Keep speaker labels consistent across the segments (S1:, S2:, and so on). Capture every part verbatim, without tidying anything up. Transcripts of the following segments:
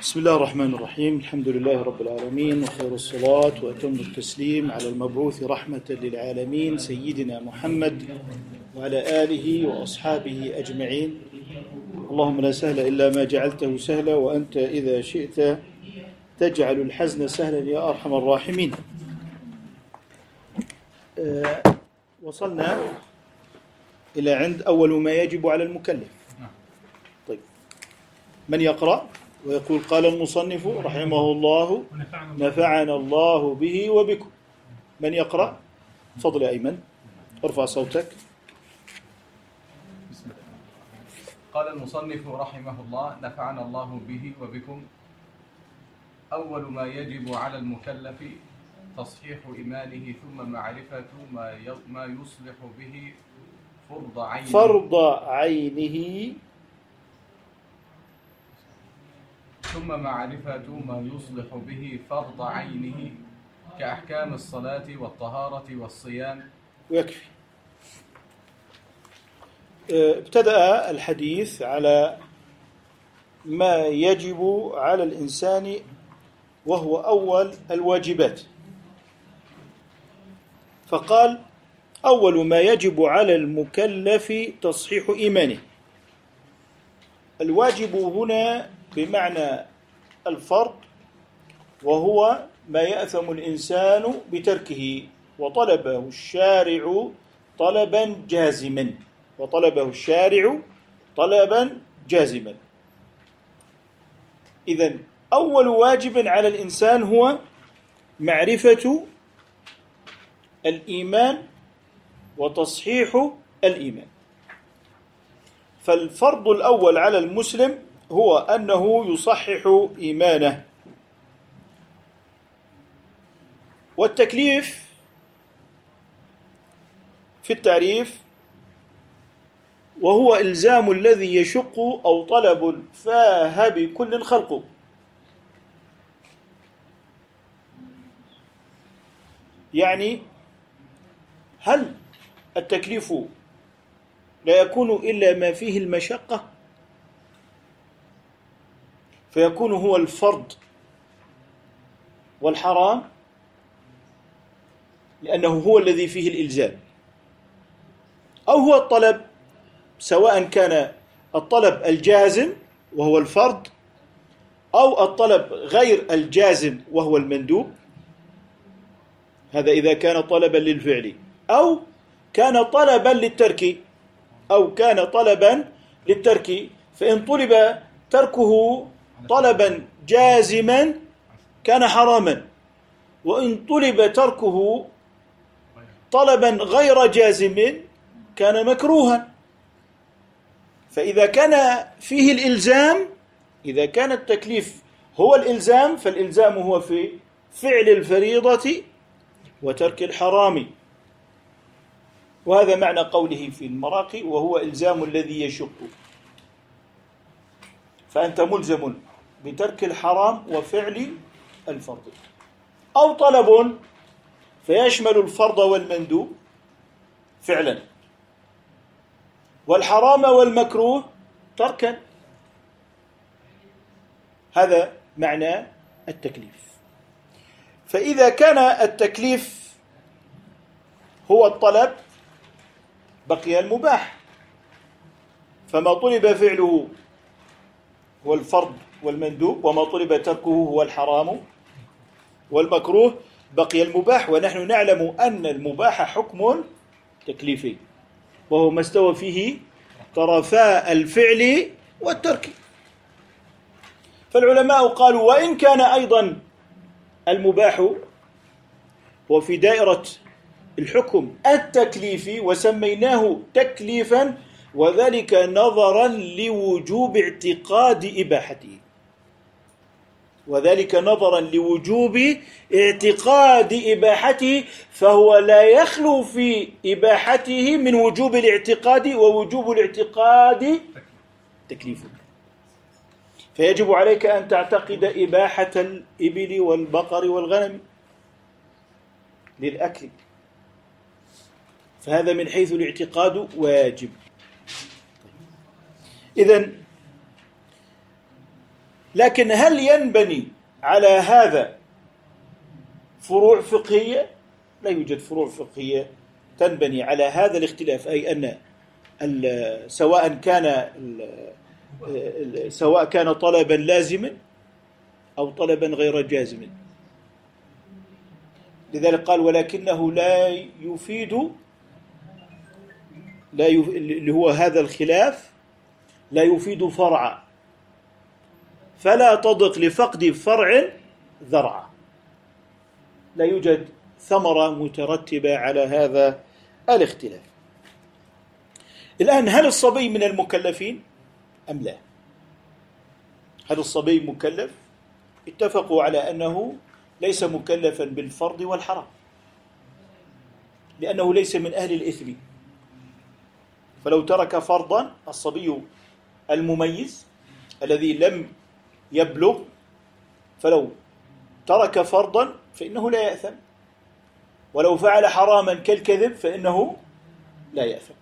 S1: بسم الله الرحمن الرحيم. الحمد لله رب العالمين، وخير الصلاة وأتم التسليم على المبعوث رحمة للعالمين سيدنا محمد وعلى آله وأصحابه أجمعين. اللهم لا سهل إلا ما جعلته سهلا، وأنت إذا شئت تجعل الحزن سهلا يا أرحم الراحمين. أه وصلنا إلى عند أول ما يجب على المكلف. طيب، من يقرأ ويقول قال المصنف رحمه الله نفعنا الله به وبكم؟ من يقرأ؟ تفضل يا أيمن، ارفع صوتك.
S2: بسم الله. قال المصنف رحمه الله نفعنا الله به وبكم. أول ما يجب على المكلف تصحيح إيمانه، ثم معرفة ما ما يصلح به فرض عينه
S1: فرض عينه
S2: ثم معرفة ما يصلح به فرض عينه كأحكام الصلاة والطهارة والصيام.
S1: ويكفي. ابتدأ الحديث على ما يجب على الإنسان، وهو أول الواجبات، فقال أول ما يجب على المكلف تصحيح إيمانه. الواجب هنا بمعنى الفرض، وهو ما يأثم الإنسان بتركه، وطلبه الشارع طلبا جازما وطلبه الشارع طلبا جازما إذن أول واجب على الإنسان هو معرفة الإيمان وتصحيح الإيمان. فالفرض الأول على المسلم هو أنه يصحح إيمانه. والتكليف في التعريف وهو إلزام الذي يشق أو طلب الفاه بكل خلقه. يعني هل التكليف لا يكون إلا ما فيه المشقة، فيكون هو الفرض والحرام لأنه هو الذي فيه الإلزام، أو هو الطلب، سواء كان الطلب الجازم وهو الفرض أو الطلب غير الجازم وهو المندوب. هذا إذا كان طلبا للفعل، أو كان طلبا للترك أو كان طلبا للترك فإن طلب تركه طلبا جازما كان حراما، وإن طلب تركه طلبا غير جازم كان مكروها. فإذا كان فيه الإلزام، إذا كان التكليف هو الإلزام، فالإلزام هو في فعل الفريضة وترك الحرام. وهذا معنى قوله في المراقي وهو إلزام الذي يشق. فأنت ملزم بترك الحرام وفعل الفرض، أو طلب فيشمل الفرض والمندوب فعلا، والحرام والمكروه تركا. هذا معنى التكليف. فإذا كان التكليف هو الطلب بقي المباح، فما طلب فعله هو الفرض والمندوب، وما طلب تركه هو الحرام والمكروه، بقي المباح. ونحن نعلم أن المباح حكم تكليفي، وهو ما استوى فيه طرفا الفعل والترك. فالعلماء قالوا وإن كان أيضا المباح وفي دائرة الحكم التكليفي وسميناه تكليفا، وذلك نظرا لوجوب اعتقاد إباحته وذلك نظرا لوجوب اعتقاد إباحته فهو لا يخلو في إباحته من وجوب الاعتقاد، ووجوب الاعتقاد تكليف. فيجب عليك أن تعتقد إباحة الإبل والبقر والغنم للأكل، فهذا من حيث الاعتقاد واجب. إذن لكن هل ينبني على هذا فروع فقهية؟ لا يوجد فروع فقهية تنبني على هذا الاختلاف، أي أن سواء كان سواء كان طلبا لازما أو طلبا غير جازم. لذلك قال ولكنه لا يفيد، لا يف... اللي هو هذا الخلاف لا يفيد فرعا، فلا تضق لفقد فرع ذرعا. لا يوجد ثمرة مترتبة على هذا الاختلاف. الآن هل الصبي من المكلفين أم لا؟ هل الصبي مكلف؟ اتفقوا على أنه ليس مكلفا بالفرض والحرام، لأنه ليس من أهل الإثم. فلو ترك فرضا الصبي المميز الذي لم يبلغ، فلو ترك فرضا فإنه لا يأثم، ولو فعل حراما كالكذب فإنه لا يأثم.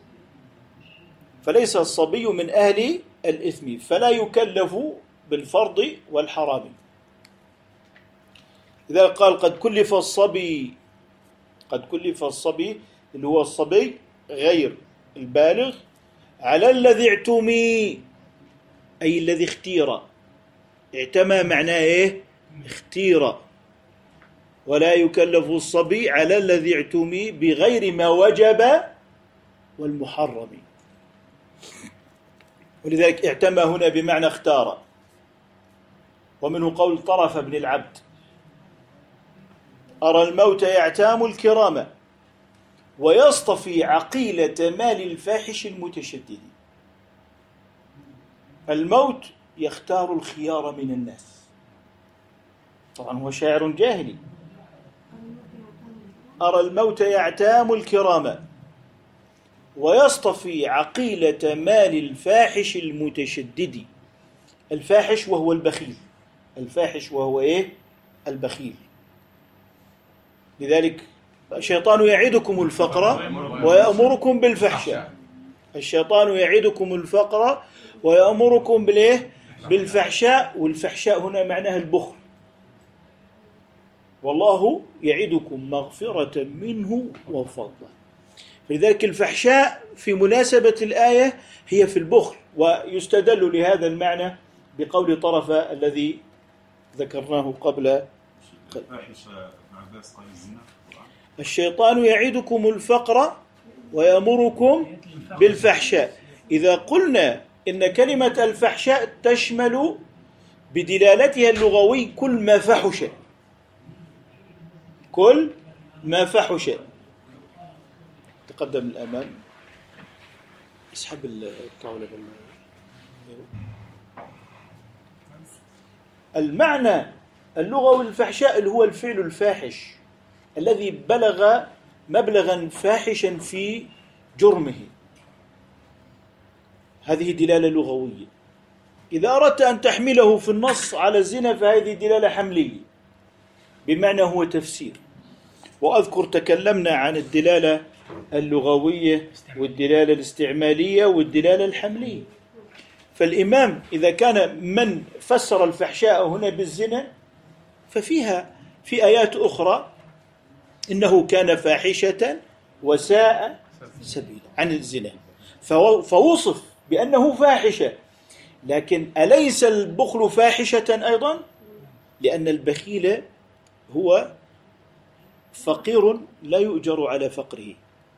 S1: فليس الصبي من أهل الإثم، فلا يكلف بالفرض والحرام. إذا قال قد كلف الصبي، قد كلف الصبي اللي هو الصبي غير البالغ على الذي اعتمي، أي الذي اختير. اعتمى معناه إيه؟ اختير. ولا يكلف الصبي على الذي اعتمي بغير ما وجب والمحرم. ولذلك اعتمى هنا بمعنى اختار. ومنه قول طرف بن العبد أرى الموت يعتام الكرام ويصطفي عقيلة مال الفاحش المتشدد. الموت يختار الخيار من الناس. طبعا هو شاعر جاهلي. أرى الموت يعتام الكرام ويصطفي عقيلة مال الفاحش المتشدد. الفاحش وهو البخيل، الفاحش وهو إيه؟ البخيل. لذلك الشيطان يعدكم الفقر ويأمركم بالفحشاء. الشيطان يعدكم الفقر ويأمركم بالإيه؟ بالفحشاء. والفحشاء هنا معناها البخل. والله يعدكم مغفرة منه وفضلا. لذلك الفحشاء في مناسبة الآية هي في البخل، ويستدل لهذا المعنى بقول طرف الذي ذكرناه قبل. الشيطان يعدكم الفقر ويأمركم بالفحشاء. إذا قلنا إن كلمة الفحشاء تشمل بدلالتها اللغوي كل ما فحش، كل ما فحش. تقدم الأمام، اسحب الطاولة. المعنى اللغوي الفحشاء اللي هو الفعل الفاحش الذي بلغ مبلغا فاحشا في جرمه. هذه دلالة لغوية. إذا أردت أن تحمله في النص على الزنا فهذه دلالة حملية، بمعنى هو تفسير. وأذكر تكلمنا عن الدلالة اللغوية والدلالة الاستعمالية والدلالة الحملية. فالإمام إذا كان من فسر الفحشاء هنا بالزنا ففيها في آيات أخرى إنه كان فاحشة وساء سبيلا عن الزنا، فوصف بأنه فاحشة. لكن أليس البخل فاحشة أيضا؟ لأن البخيل هو فقير لا يؤجر على فقره،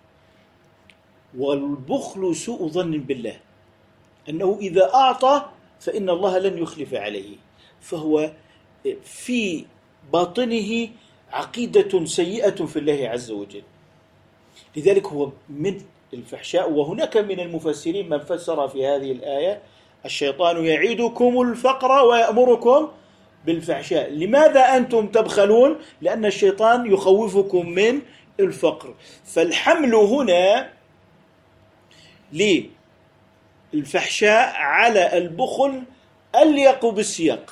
S1: والبخل سوء ظن بالله أنه إذا أعطى فإن الله لن يخلف عليه، فهو في باطنه عقيدة سيئة في الله عز وجل. لذلك هو من الفحشاء. وهناك من المفسرين من فسر في هذه الآية الشيطان يعيدكم الفقر ويأمركم بالفحشاء. لماذا أنتم تبخلون؟ لأن الشيطان يخوفكم من الفقر. فالحمل هنا للفحشاء على البخل أليق بالسياق،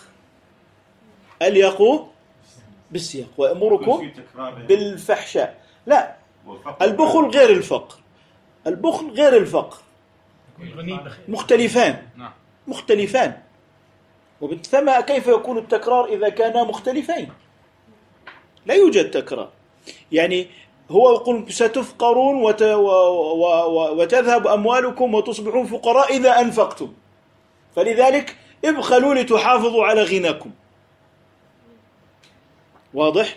S1: أليق بالسياق. ويأمركم بالفحشاء. لا، البخل غير الفقر، البخل غير الفقر، مختلفان مختلفان. وبالتالي كيف يكون التكرار إذا كانا مختلفين؟ لا يوجد تكرار. يعني هو يقول ستفقرون وت... و... و... و... وتذهب أموالكم وتصبحون فقراء إذا أنفقتم، فلذلك ابخلوا لتحافظوا على غناكم. واضح؟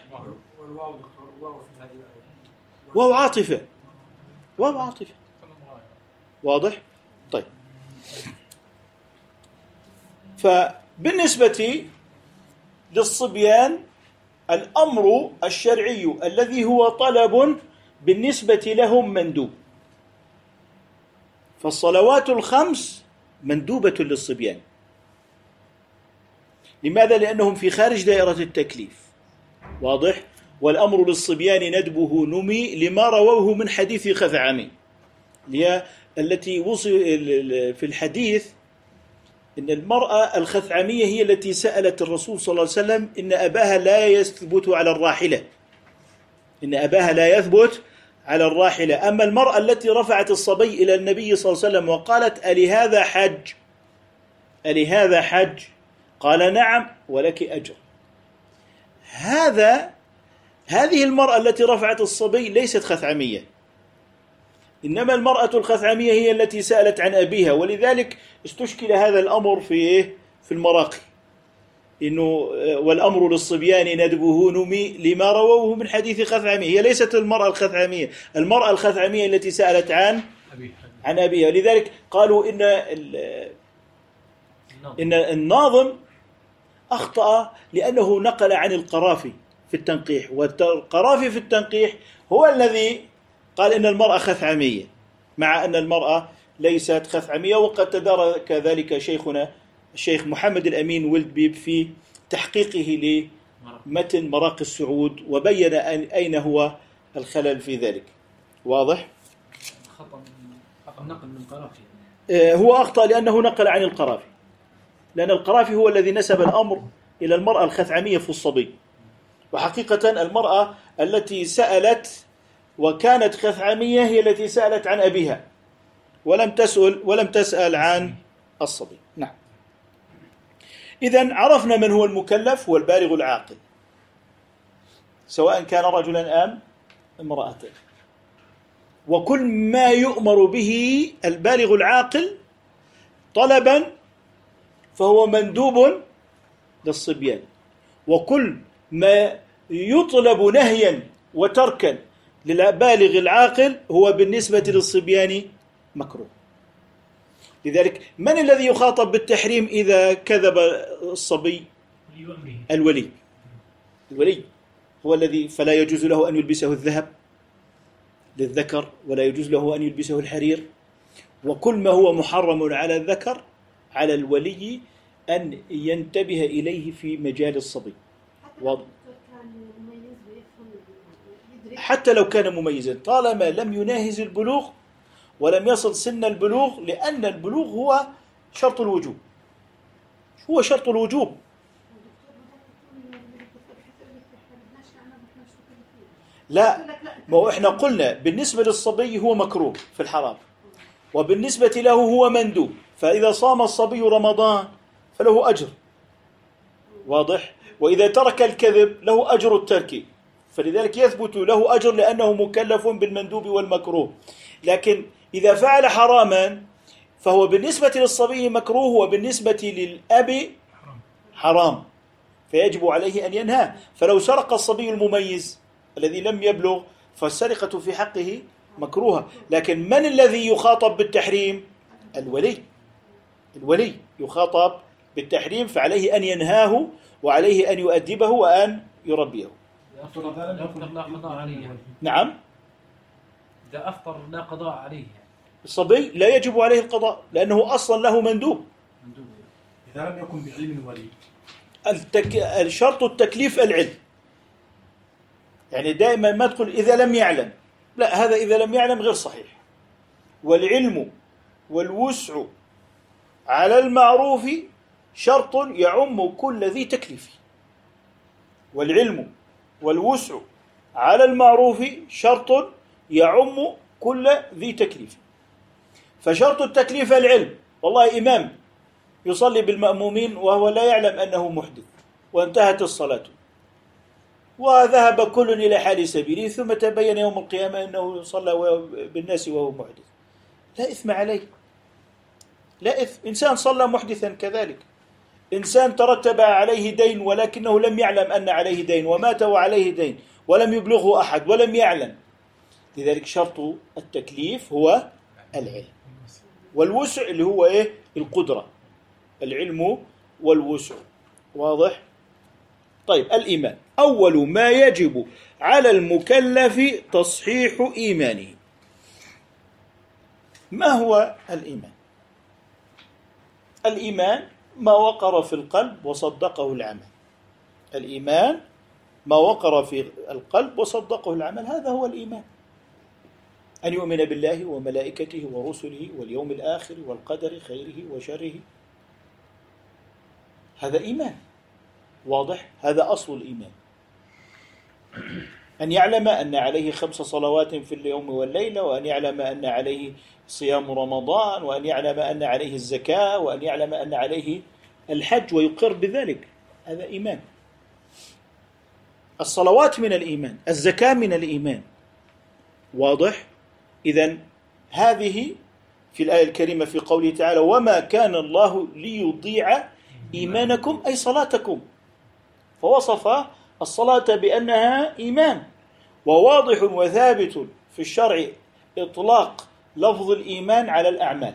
S1: واو عاطفة، واو عاطفة. واضح؟ طيب، فبالنسبة للصبيان الأمر الشرعي الذي هو طلب بالنسبة لهم مندوب، فالصلوات الخمس مندوبة للصبيان. لماذا؟ لأنهم في خارج دائرة التكليف. واضح؟ والأمر للصبيان ندبه نمي لما رووه من حديث خثعمي التي وصل في الحديث إن المرأة الخثعمية هي التي سألت الرسول صلى الله عليه وسلم إن أباها لا يثبت على الراحلة، إن أباها لا يثبت على الراحلة. أما المرأة التي رفعت الصبي إلى النبي صلى الله عليه وسلم وقالت ألي هذا حج، ألي هذا حج؟ قال نعم ولك أجر. هذا هذه المرأة التي رفعت الصبي ليست خثعمية، إنما المرأة الخثعمية هي التي سألت عن أبيها، ولذلك استشكل هذا الأمر في في المراقي، إنه والأمر للصبيان ندبه نمي لما رووه من حديث خثعمية. هي ليست المرأة الخثعمية، المرأة الخثعمية التي سألت عن عن أبيها. لذلك قالوا إن إن الناظم أخطأ لأنه نقل عن القرافي في التنقيح، والقرافي في التنقيح هو الذي قال إن المرأة خثعمية، مع أن المرأة ليست خثعمية. وقد تدارك ذلك شيخنا الشيخ محمد الأمين ولد بيب في تحقيقه لمتن مراقي السعود، وبين أين هو الخلل في ذلك. واضح؟
S3: خطأ نقل من القرافي.
S1: هو أخطأ لأنه نقل عن القرافي، لأن القرافي هو الذي نسب الأمر إلى المرأة الخثعمية في الصبي، وحقيقة المرأة التي سألت وكانت خثعمية هي التي سألت عن أبيها ولم تسأل ولم تسأل عن الصبي. نعم. إذن عرفنا من هو المكلف، هو البالغ العاقل، سواء كان رجلا أم امرأة. وكل ما يؤمر به البالغ العاقل طلبا فهو مندوب للصبيان، وكل ما يطلب نهيا وتركا للبالغ العاقل هو بالنسبة للصبيان مكروه. لذلك من الذي يخاطب بالتحريم إذا كذب الصبي؟ الولي. الولي هو الذي فلا يجوز له أن يلبسه الذهب للذكر، ولا يجوز له أن يلبسه الحرير، وكل ما هو محرم على الذكر على الولي أن ينتبه إليه في مجال الصبي. واضح؟ حتى لو كان مميزا طالما لم يناهز البلوغ ولم يصل سن البلوغ، لأن البلوغ هو شرط الوجوب، هو شرط الوجوب. لا، ما هو احنا قلنا بالنسبة للصبي هو مكروه في الحرام، وبالنسبة له هو مندوب، فإذا صام الصبي رمضان فله أجر. واضح؟ وإذا ترك الكذب له أجر الترك، فلذلك يثبت له أجر لأنه مكلف بالمندوب والمكروه. لكن إذا فعل حراما فهو بالنسبة للصبي مكروه، وبالنسبة للأب حرام، فيجب عليه أن ينهى. فلو سرق الصبي المميز الذي لم يبلغ فالسرقة في حقه مكروهة. لكن من الذي يخاطب بالتحريم؟ الولي. الولي يخاطب بالتحريم، فعليه أن ينهاه وعليه أن يؤدبه وأن يربيه.
S3: أفطر لا قضاء عليه.
S1: نعم،
S3: إذا أفطر لا قضاء عليه.
S1: الصبي لا يجب عليه القضاء لأنه أصلا له مندوب.
S4: إذا لم يكن بعلم الولي.
S1: التك... الشرط التكليف العلم، يعني دائما ما تقول إذا لم يعلم، لا، هذا إذا لم يعلم غير صحيح. والعلم والوسع على المعروف شرط يعم كل ذي تكليف. والعلم والوسع على المعروف شرط يعم كل ذي تكليف. فشرط التكليف العلم. والله إمام يصلي بالمأمومين وهو لا يعلم أنه محدث، وانتهت الصلاة وذهب كل إلى حال سبيله، ثم تبين يوم القيامة أنه صلى بالناس وهو محدث، لا إثم عليه، لا إثم. إنسان صلى محدثا كذلك، إنسان ترتب عليه دين ولكنه لم يعلم أن عليه دين ومات وعليه دين ولم يبلغه أحد ولم يعلم. لذلك شرط التكليف هو العلم والوسع، اللي هو إيه؟ القدرة، العلم والوسع. واضح؟ طيب، الإيمان أول ما يجب على المكلف تصحيح إيمانه. ما هو الإيمان؟ الإيمان ما وقر في القلب وصدقه العمل. الإيمان ما وقر في القلب وصدقه العمل، هذا هو الإيمان. أن يؤمن بالله وملائكته ورسله واليوم الآخر والقدر خيره وشره، هذا إيمان. واضح؟ هذا أصل الإيمان. أن يعلم أن عليه خمس صلوات في اليوم والليلة، وأن يعلم أن عليه صيام رمضان، وأن يعلم أن عليه الزكاة، وأن يعلم أن عليه الحج ويقر بذلك، هذا إيمان. الصلوات من الإيمان، الزكاة من الإيمان. واضح؟ إذن هذه في الآية الكريمة في قوله تعالى: وما كان الله ليضيع إيمانكم، أي صلاتكم. فوصف الصلاة بأنها إيمان، وواضح وثابت في الشرع إطلاق لفظ الإيمان على الأعمال.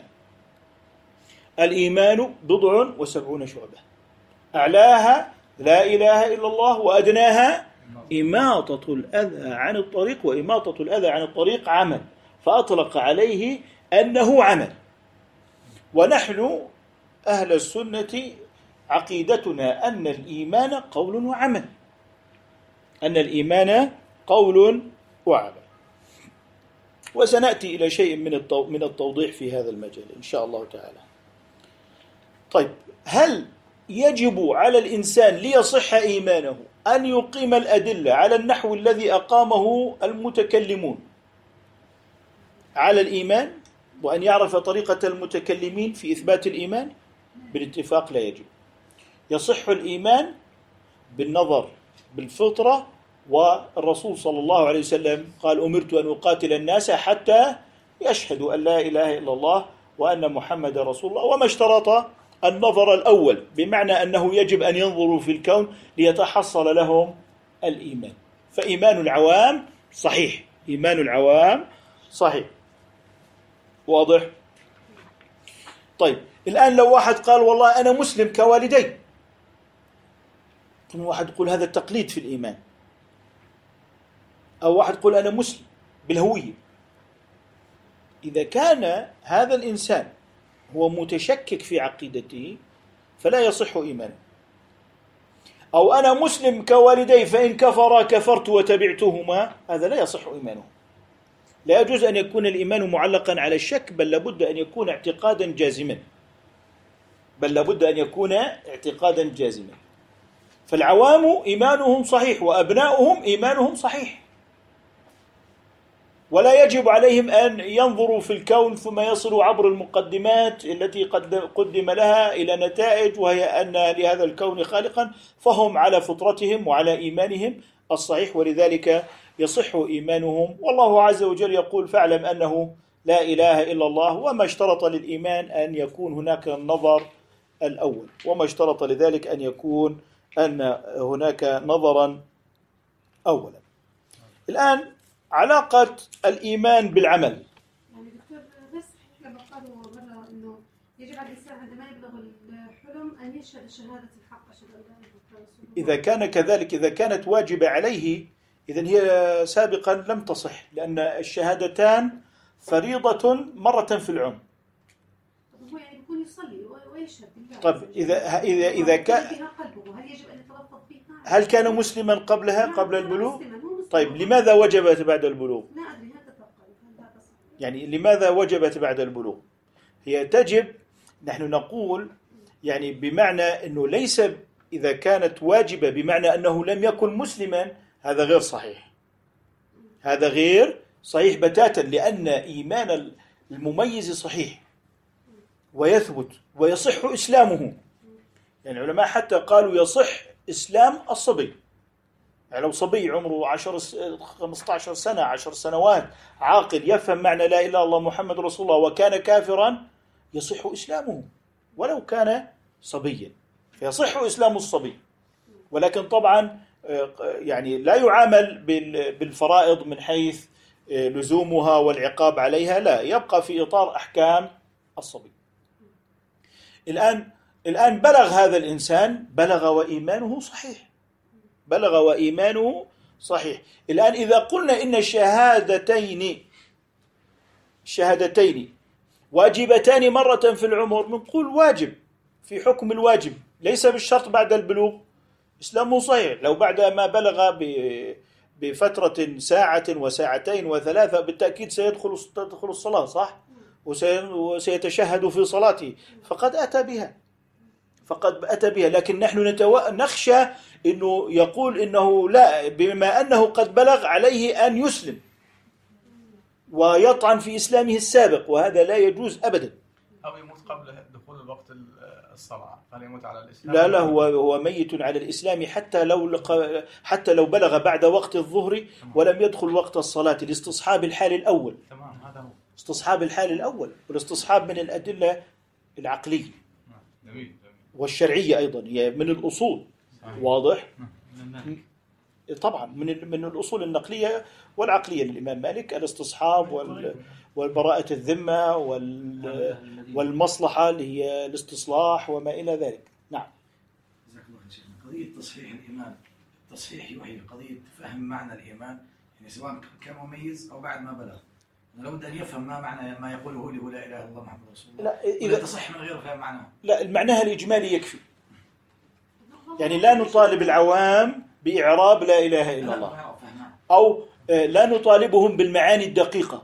S1: الإيمان بضع وسبعون شعبة، أعلاها لا إله إلا الله، وأدناها إماطة الأذى عن الطريق، وإماطة الأذى عن الطريق عمل، فأطلق عليه أنه عمل. ونحن أهل السنة عقيدتنا أن الإيمان قول وعمل، أن الإيمان قول وعمل. وسنأتي إلى شيء من التوضيح في هذا المجال إن شاء الله تعالى. طيب، هل يجب على الإنسان ليصح إيمانه أن يقيم الأدلة على النحو الذي أقامه المتكلمون على الإيمان، وأن يعرف طريقة المتكلمين في إثبات الإيمان؟ بالاتفاق لا يجب. يصح الإيمان بالنظر بالفطرة، والرسول صلى الله عليه وسلم قال: أمرت أن أقاتل الناس حتى يشهدوا أن لا إله إلا الله وأن محمد رسول الله. وما اشترط النظر الأول، بمعنى أنه يجب أن ينظروا في الكون ليتحصل لهم الإيمان. فإيمان العوام صحيح، إيمان العوام صحيح. واضح؟ طيب، الآن لو واحد قال: والله أنا مسلم كوالدي، ثم واحد يقول هذا التقليد في الإيمان، أو واحد يقول أنا مسلم بالهوية. إذا كان هذا الإنسان هو متشكك في عقيدته فلا يصح إيمانه. أو أنا مسلم كوالدي فإن كفر كفرت وتبعتهما، هذا لا يصح إيمانه. لا يجوز أن يكون الإيمان معلقا على الشك، بل لابد أن يكون اعتقادا جازما، بل لابد أن يكون اعتقادا جازما. فالعوام إيمانهم صحيح، وأبناؤهم إيمانهم صحيح، ولا يجب عليهم أن ينظروا في الكون ثم يصلوا عبر المقدمات التي قد قدم لها إلى نتائج، وهي أن لهذا الكون خالقا، فهم على فطرتهم وعلى إيمانهم الصحيح، ولذلك يصح إيمانهم. والله عز وجل يقول: فاعلم أنه لا إله إلا الله. وما اشترط للإيمان أن يكون هناك النظر الأول، وما اشترط لذلك أن يكون أن هناك نظرا أولا. الآن علاقة الإيمان بالعمل.
S5: يعني دكتور، غير صحيح لما قالوا مرة إنه يجب على الإنسان عندما يبلغ الحلم أن يشهد شهادة الحق، أشهد أن لا إله إلا الله.
S1: إذا كان كذلك، إذا كانت واجبة عليه، إذن هي سابقا لم تصح، لأن الشهادتان فريضة مرة في العمر.
S5: هو يعني يكون يصلي ويشهد بالله.
S1: طيب، إذا إذا إذا كان،
S5: هل يجب أن يتلفظ فيها؟
S1: هل كان مسلما قبلها قبل البلوغ؟ طيب، لماذا وجبت بعد البلوغ؟
S5: لا أدري، هذا تفقد.
S1: يعني لماذا وجبت بعد البلوغ؟ هي تجب، نحن نقول يعني بمعنى أنه ليس إذا كانت واجبة بمعنى أنه لم يكن مسلما، هذا غير صحيح، هذا غير صحيح بتاتا، لأن إيمان المميز صحيح، ويثبت ويصح إسلامه. يعني العلماء حتى قالوا يصح إسلام الصبي. يعني لو صبي عمره عشر خمسة عشر سنة عشر سنوات عاقل يفهم معنى لا إله إلا الله محمد رسول الله وكان كافرا يصح إسلامه ولو كان صبيا، فيصح إسلام الصبي. ولكن طبعا يعني لا يعامل بالفرائض من حيث لزومها والعقاب عليها، لا، يبقى في إطار أحكام الصبي. الآن الآن بلغ هذا الإنسان، بلغ وإيمانه صحيح، بلغ وإيمانه صحيح. الآن إذا قلنا إن الشهادتين شهادتين واجبتان مرة في العمر، نقول واجب في حكم الواجب، ليس بالشرط بعد البلوغ. إسلامه صحيح لو بعد ما بلغ بفترة ساعة وساعتين وثلاثة بالتأكيد سيدخل تدخل الصلاة، صح؟ وسيتشهد في صلاته، فقد أتى بها فقد أتى بها. لكن نحن نتو... نخشى أنه يقول إنه لا، بما أنه قد بلغ عليه أن يسلم ويطعن في إسلامه السابق، وهذا لا يجوز أبدا.
S2: أو يموت قبل دخول وقت الصلاة، فهل يموت على الإسلام؟
S1: لا لا، هو هو ميت على الإسلام حتى لو لق... حتى لو بلغ بعد وقت الظهر ولم يدخل وقت الصلاة، لاستصحاب الحال الأول.
S2: تمام، هذا هو
S1: استصحاب الحال الأول، والاستصحاب من الأدلة العقلية
S2: جميل.
S1: والشرعية أيضا، هي من الأصول. صحيح. واضح؟ طبعا من من الأصول النقلية والعقلية للإمام مالك الاستصحاب وال والبراءة الذمة وال والمصلحة اللي هي الاستصلاح وما إلى ذلك. نعم.
S6: جزاك الله خير شيخنا. قضية تصحيح الإيمان، التصحيح يوحي قضية فهم معنى الإيمان، يعني سواء كان مميز أو بعد ما بلغ، لابد أن يفهم ما معنى ما يقوله له لا إله إلا الله محمد رسول الله.
S1: لا، إذا
S6: تصح من غير فهم معناه.
S1: لا، المعنى الإجمالي يكفي. يعني لا نطالب العوام بإعراب لا إله إلا الله، أو لا نطالبهم بالمعاني الدقيقة.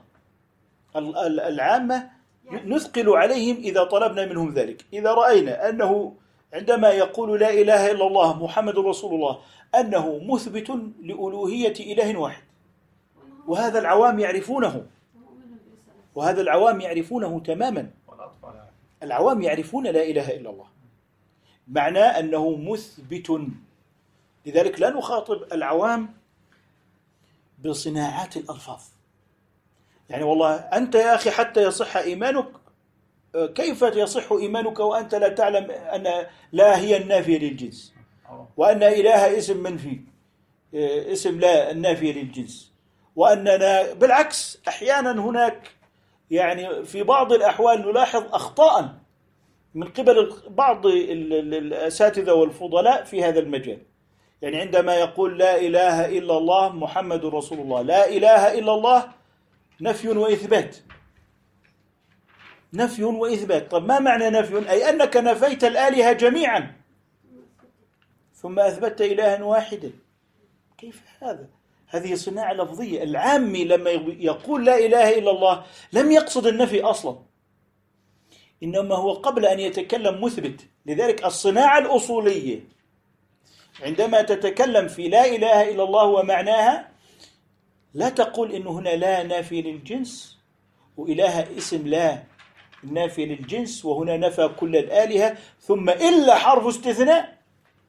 S1: العامة نثقل عليهم إذا طلبنا منهم ذلك. إذا رأينا أنه عندما يقول لا إله إلا الله محمد رسول الله أنه مثبت لألوهية إله واحد، وهذا العوام يعرفونه، وهذا العوام يعرفونه تماما. العوام يعرفون لا إله إلا الله، معناه أنه مثبت. لذلك لا نخاطب العوام بصناعات الألفاظ. يعني والله أنت يا أخي حتى يصح إيمانك، كيف يصح إيمانك وأنت لا تعلم أن لا هي النافية للجنس، وأن إله اسم منفي، اسم لا النافية للجنس، وأننا بالعكس أحيانا هناك يعني في بعض الأحوال نلاحظ أخطاء من قبل بعض الأساتذة والفضلاء في هذا المجال. يعني عندما يقول لا إله إلا الله محمد رسول الله، لا إله إلا الله نفي وإثبات، نفي وإثبات. طب ما معنى نفي؟ أي أنك نفيت الآلهة جميعا ثم أثبتت إلها واحدا. كيف هذا؟ هذه صناعة لفظية. العامي لما يقول لا إله إلا الله لم يقصد النفي أصلا، إنما هو قبل أن يتكلم مثبت. لذلك الصناعة الأصولية عندما تتكلم في لا إله إلا الله ومعناها لا تقول إن هنا لا نافي للجنس وإله اسم لا نافي للجنس، وهنا نفى كل الآلهة ثم إلا حرف استثناء،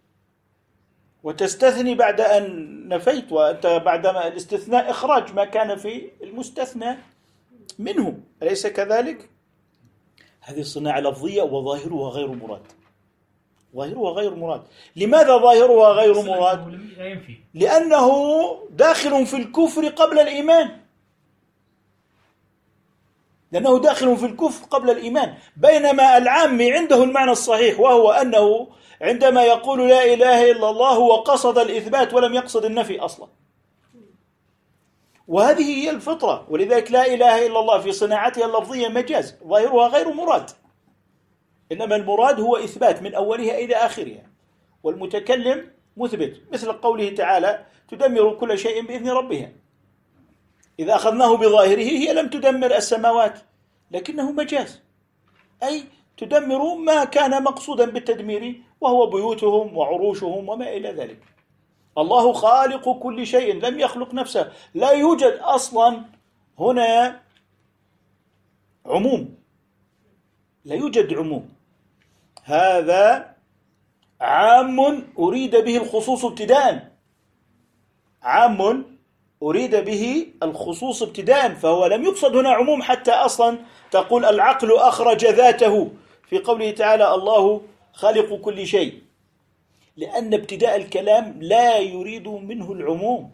S1: وتستثني بعد أن نفيت، وأنت بعدما الاستثناء إخراج ما كان في المستثنى منه، أليس كذلك؟ هذه صناعة لفظية وظاهرها غير مراد، ظاهرها غير مراد. لماذا ظاهرها غير مراد؟ لأنه داخل في الكفر قبل الإيمان، لأنه داخل في الكفر قبل الإيمان. بينما العامي عنده المعنى الصحيح، وهو أنه عندما يقول لا إله إلا الله هو قصد الإثبات ولم يقصد النفي أصلا، وهذه هي الفطرة. ولذلك لا إله إلا الله في صناعتها اللفظية مجاز، ظاهرها غير مراد، إنما المراد هو إثبات من أولها إلى آخرها، والمتكلم مثبت، مثل قوله تعالى تدمر كل شيء بإذن ربها. إذا أخذناه بظاهره هي لم تدمر السماوات، لكنه مجاز، أي تدمر ما كان مقصودا بالتدمير وهو بيوتهم وعروشهم وما إلى ذلك. الله خالق كل شيء، لم يخلق نفسه، لا يوجد أصلا هنا عموم، لا يوجد عموم، هذا عام أريد به الخصوص ابتداء، عام أريد به الخصوص ابتداء، فهو لم يقصد هنا عموم حتى أصلا تقول العقل أخرج ذاته في قوله تعالى الله خالق كل شيء، لأن ابتداء الكلام لا يريد منه العموم،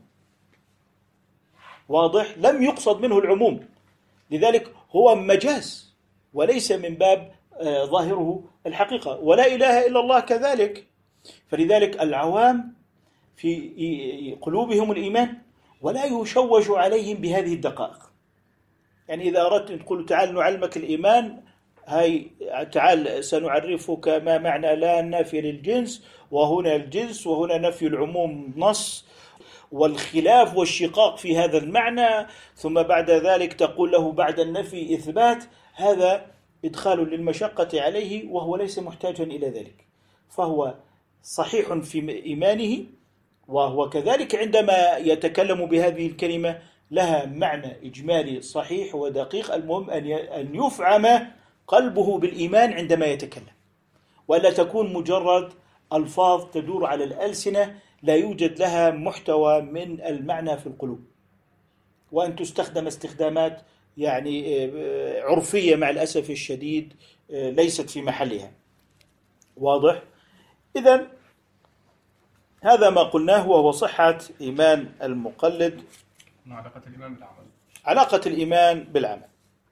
S1: واضح؟ لم يقصد منه العموم، لذلك هو مجاز وليس من باب آه ظاهره الحقيقة. ولا إله إلا الله كذلك، فلذلك العوام في قلوبهم الإيمان ولا يشوش عليهم بهذه الدقائق. يعني إذا أردت أن تقول تعال نعلمك الإيمان، هاي تعال سنعرفك ما معنى لا النافي للجنس، وهنا الجنس، وهنا نفي العموم نص، والخلاف والشقاق في هذا المعنى، ثم بعد ذلك تقول له بعد النفي إثبات، هذا إدخال للمشقة عليه وهو ليس محتاجا إلى ذلك، فهو صحيح في إيمانه، وهو كذلك عندما يتكلم بهذه الكلمة لها معنى إجمالي صحيح ودقيق، المهم أن يفعم قلبه بالإيمان عندما يتكلم، ولا تكون مجرد ألفاظ تدور على الألسنة لا يوجد لها محتوى من المعنى في القلوب، وأن تستخدم استخدامات يعني عرفية مع الأسف الشديد ليست في محلها. واضح؟ إذن هذا ما قلناه، وهو صحة إيمان المقلد،
S2: علاقة الإيمان بالعمل.
S1: علاقة الإيمان بالعمل.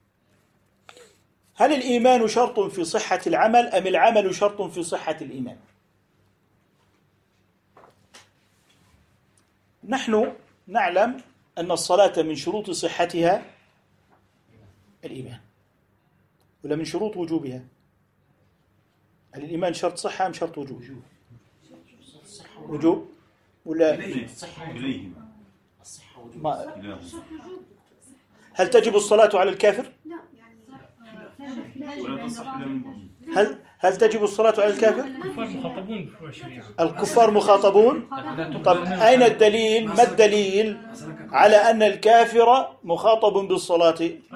S1: هل الإيمان شرط في صحة العمل أم العمل شرط في صحة الإيمان؟ نحن نعلم أن الصلاة من شروط صحتها الإيمان، ولا من شروط وجوبها؟ هل الإيمان شرط صحة أم شرط وجوب؟ وجوب ولا ما؟ هل تجب الصلاة على الكافر؟ هل هل تجب الصلاة على الكافر؟ الكفار مخاطبون. طب أين الدليل؟ ما الدليل على أن الكافر مخاطب بالصلاة؟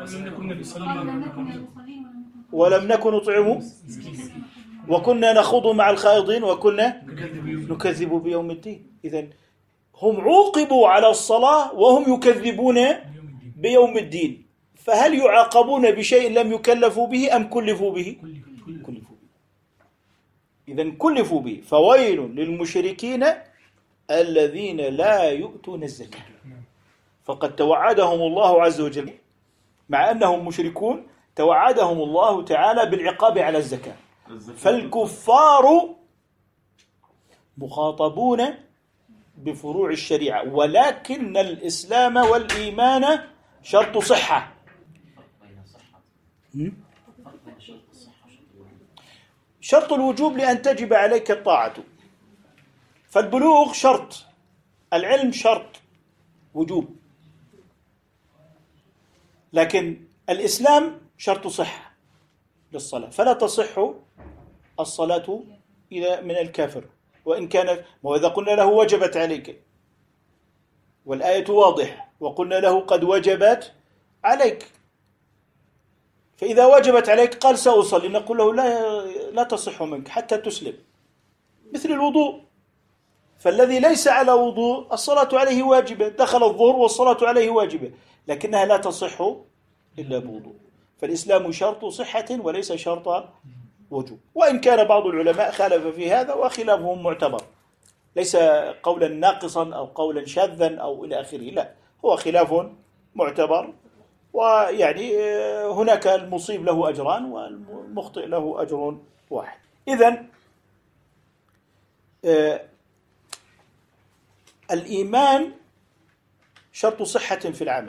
S1: ولم نكن نطعم وكنا نخوض مع الخائضين وكنا نكذب بيوم الدين. إذن هم عوقبوا على الصلاة وهم يكذبون بيوم الدين، فهل يعاقبون بشيء لم يكلفوا به أم كلفوا به؟ كلفوا به. إذن كلفوا به. فويل للمشركين الذين لا يؤتون الزكاة، فقد توعدهم الله عز وجل مع أنهم مشركون، توعدهم الله تعالى بالعقاب على الزكاة. فالكفار مخاطبون بفروع الشريعة، ولكن الإسلام والإيمان شرط صحة. شرط الوجوب لأن تجب عليك الطاعة، فالبلوغ شرط، العلم شرط وجوب، لكن الإسلام شرط صحة للصلاة، فلا تصح الصلاة إلى من الكافر وإن كانت، وإذا قلنا له وجبت عليك والآية واضحة وقلنا له قد وجبت عليك، فإذا وجبت عليك قال سأصلي، نقول له لا لا تصح منك حتى تسلم، مثل الوضوء، فالذي ليس على وضوء الصلاة عليه واجبة، دخل الظهر والصلاة عليه واجبة، لكنها لا تصح إلا بوضوء. فالإسلام شرط صحة وليس شرط وجوب، وإن كان بعض العلماء خالف في هذا وخلافهم معتبر، ليس قولا ناقصا أو قولا شاذا أو إلى آخره، لا، هو خلاف معتبر، ويعني هناك المصيب له أجران والمخطئ له أجر واحد. إذن الإيمان شرط صحة في العمل،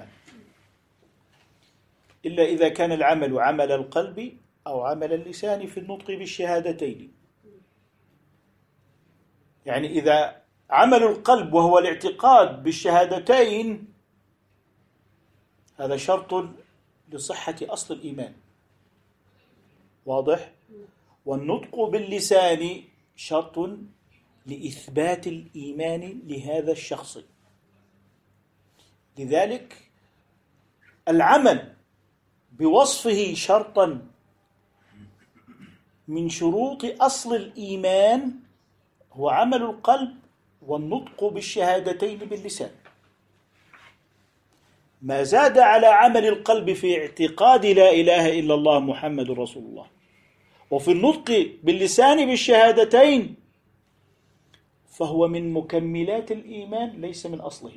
S1: إلا إذا كان العمل عمل القلب أو عمل اللسان في النطق بالشهادتين. يعني إذا عمل القلب وهو الاعتقاد بالشهادتين هذا شرط لصحة أصل الإيمان، واضح؟ والنطق باللسان شرط لإثبات الإيمان لهذا الشخص. لذلك العمل بوصفه شرطا من شروط أصل الإيمان هو عمل القلب والنطق بالشهادتين باللسان. ما زاد على عمل القلب في اعتقاد لا إله إلا الله محمد رسول الله وفي النطق باللسان بالشهادتين فهو من مكملات الإيمان ليس من أصله،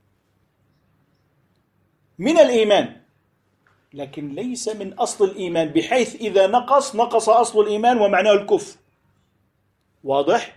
S1: من الإيمان لكن ليس من أصل الإيمان، بحيث إذا نقص نقص أصل الإيمان ومعناه الكفر. واضح؟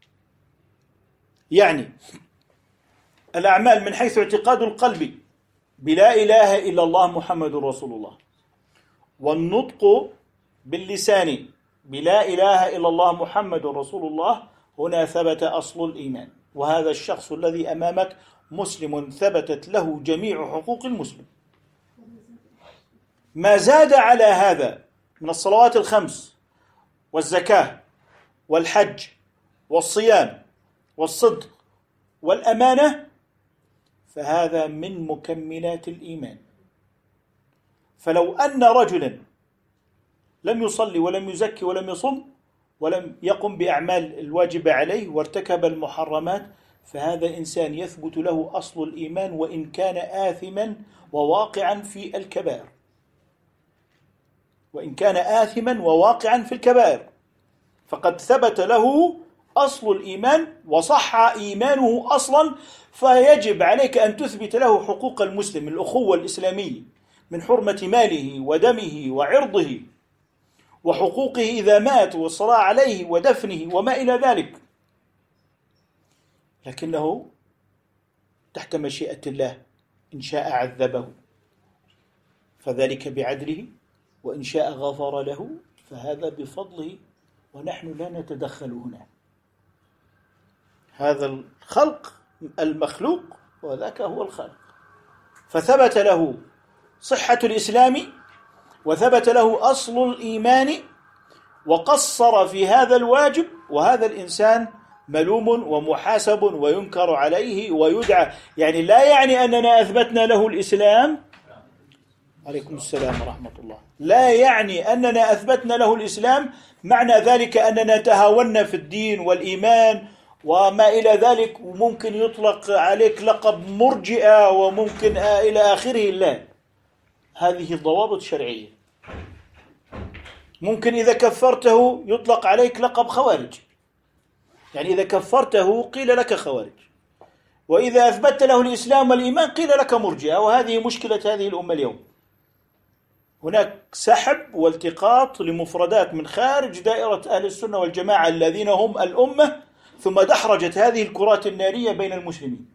S1: يعني الأعمال من حيث اعتقاد القلب بلا إله إلا الله محمد رسول الله والنطق باللسان بلا إله إلا الله محمد رسول الله، هنا ثبت أصل الإيمان. وهذا الشخص الذي أمامك مسلم ثبتت له جميع حقوق المسلم. ما زاد على هذا من الصلوات الخمس والزكاة والحج والصيام والصدق والأمانة فهذا من مكملات الإيمان. فلو أن رجلا لم يصلي ولم يزكي ولم يصم ولم يقم بأعمال الواجب عليه وارتكب المحرمات فهذا إنسان يثبت له أصل الإيمان وإن كان آثما وواقعا في الكبائر، وإن كان آثما وواقعا في الكبائر فقد ثبت له أصل الإيمان وصح إيمانه أصلا، فيجب عليك أن تثبت له حقوق المسلم، الأخوة الإسلامية من حرمة ماله ودمه وعرضه وحقوقه إذا مات والصلاة عليه ودفنه وما إلى ذلك. لكنه تحت مشيئة الله، إن شاء عذبه فذلك بعدله وإن شاء غفر له فهذا بفضله ونحن لا نتدخل هنا. هذا الخلق المخلوق وذاك هو الخالق. فثبت له صحة الإسلام وثبت له أصل الإيمان وقصر في هذا الواجب، وهذا الإنسان ملوم ومحاسب وينكر عليه ويدعى. يعني لا يعني أننا أثبتنا له الإسلام، عليكم السلام ورحمة الله، لا يعني أننا أثبتنا له الإسلام معنى ذلك أننا تهاونا في الدين والإيمان وما إلى ذلك، وممكن يطلق عليك لقب مرجئة وممكن إلى آخره. لا، هذه ضوابط شرعية. ممكن إذا كفرته يطلق عليك لقب خوارج، يعني إذا كفرته قيل لك خوارج، وإذا أثبت له الإسلام والإيمان قيل لك مرجئة. وهذه مشكلة هذه الأمة اليوم، هناك سحب والتقاط لمفردات من خارج دائرة أهل السنة والجماعة الذين هم الأمة، ثم دحرجت هذه الكرات النارية بين المسلمين.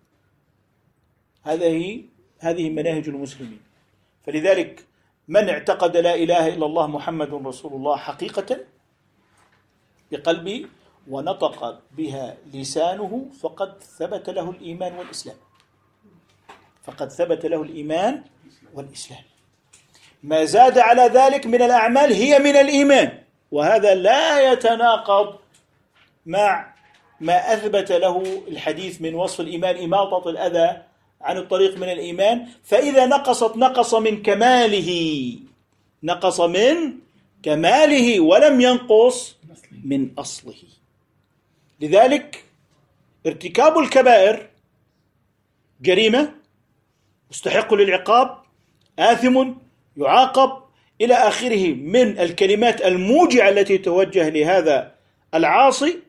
S1: هذه هذه مناهج المسلمين. فلذلك من اعتقد لا إله إلا الله محمد رسول الله حقيقة بقلبه ونطق بها لسانه فقد ثبت له الإيمان والإسلام، فقد ثبت له الإيمان والإسلام. ما زاد على ذلك من الأعمال هي من الإيمان، وهذا لا يتناقض مع ما أثبت له الحديث من وصف الإيمان إماطة الأذى عن الطريق من الإيمان. فإذا نقصت نقص من كماله، نقص من كماله ولم ينقص من أصله. لذلك ارتكاب الكبائر جريمة، مستحق للعقاب، آثم، يعاقب إلى آخره من الكلمات الموجعة التي توجه لهذا العاصي،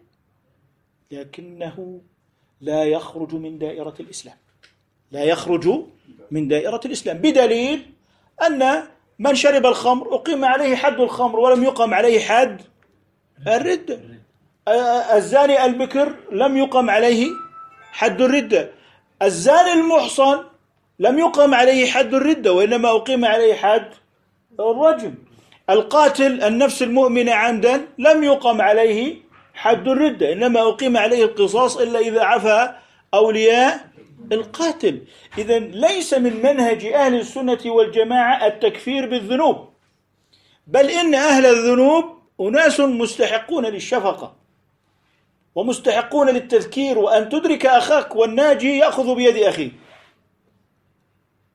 S1: لكنه لا يخرج من دائرة الإسلام، لا يخرج من دائرة الإسلام، بدليل أن من شرب الخمر أقيم عليه حد الخمر ولم يقم عليه حد الردة. الزاني البكر لم يقم عليه حد الردة. الزاني المحصن لم يقم عليه حد الردة وإنما أقيم عليه حد الرجم. القاتل النفس المؤمنة عمدا لم يقم عليه حد الردة إنما أقيم عليه القصاص إلا إذا عفى أولياء القاتل. إذن ليس من منهج أهل السنة والجماعة التكفير بالذنوب، بل إن أهل الذنوب أناس مستحقون للشفقة ومستحقون للتذكير، وأن تدرك أخاك والناجي يأخذ بيد أخيه.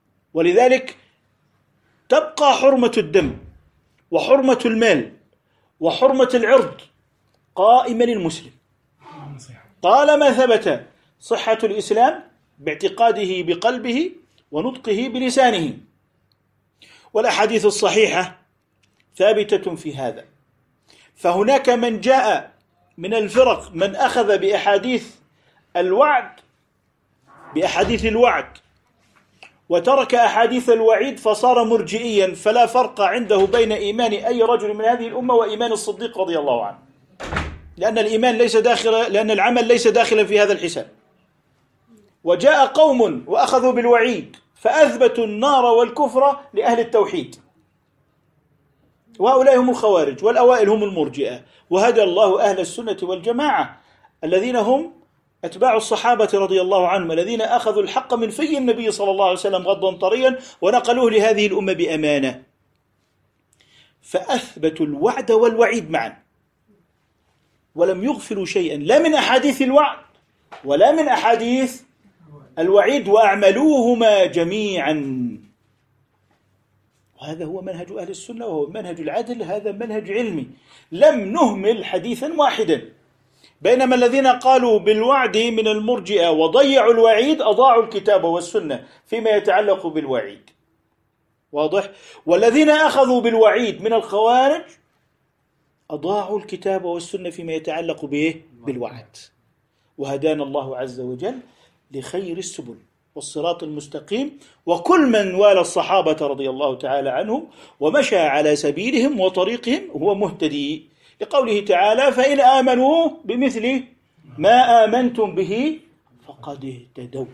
S1: ولذلك تبقى حرمة الدم وحرمة المال وحرمة العرض قائمة للمسلم طالما ثبت صحة الإسلام باعتقاده بقلبه ونطقه بلسانه. والأحاديث الصحيحة ثابتة في هذا. فهناك من جاء من الفرق من أخذ بأحاديث الوعد بأحاديث الوعد وترك أحاديث الوعيد فصار مرجئيا، فلا فرق عنده بين إيمان أي رجل من هذه الأمة وإيمان الصديق رضي الله عنه، لأن الإيمان ليس داخل لأن العمل ليس داخلا في هذا الحساب. وجاء قوم وأخذوا بالوعيد فأثبتوا النار والكفر لأهل التوحيد، وهؤلاء هم الخوارج، والأوائل هم المرجئة. وهدى الله أهل السنة والجماعة الذين هم أتباع الصحابة رضي الله عنهم، الذين أخذوا الحق من في النبي صلى الله عليه وسلم غضا طريا ونقلوه لهذه الأمة بأمانة، فأثبتوا الوعد والوعيد معا، ولم يغفلوا شيئا لا من أحاديث الوعد ولا من أحاديث الوعيد، وأعملوهما جميعا. وهذا هو منهج أهل السنة وهو منهج العدل، هذا منهج علمي، لم نهمل حديثا واحدا. بينما الذين قالوا بالوعد من المرجئة وضيعوا الوعيد أضاعوا الكتاب والسنة فيما يتعلق بالوعيد، واضح؟ والذين أخذوا بالوعيد من الخوارج أضاعوا الكتاب والسنة فيما يتعلق به بالوعد. وهدانا الله عز وجل لخير السبل والصراط المستقيم، وكل من والى الصحابة رضي الله تعالى عنهم ومشى على سبيلهم وطريقهم هو مهتدي، لقوله تعالى: فإن آمنوا بمثل ما آمنتم به فقد اهتدوا.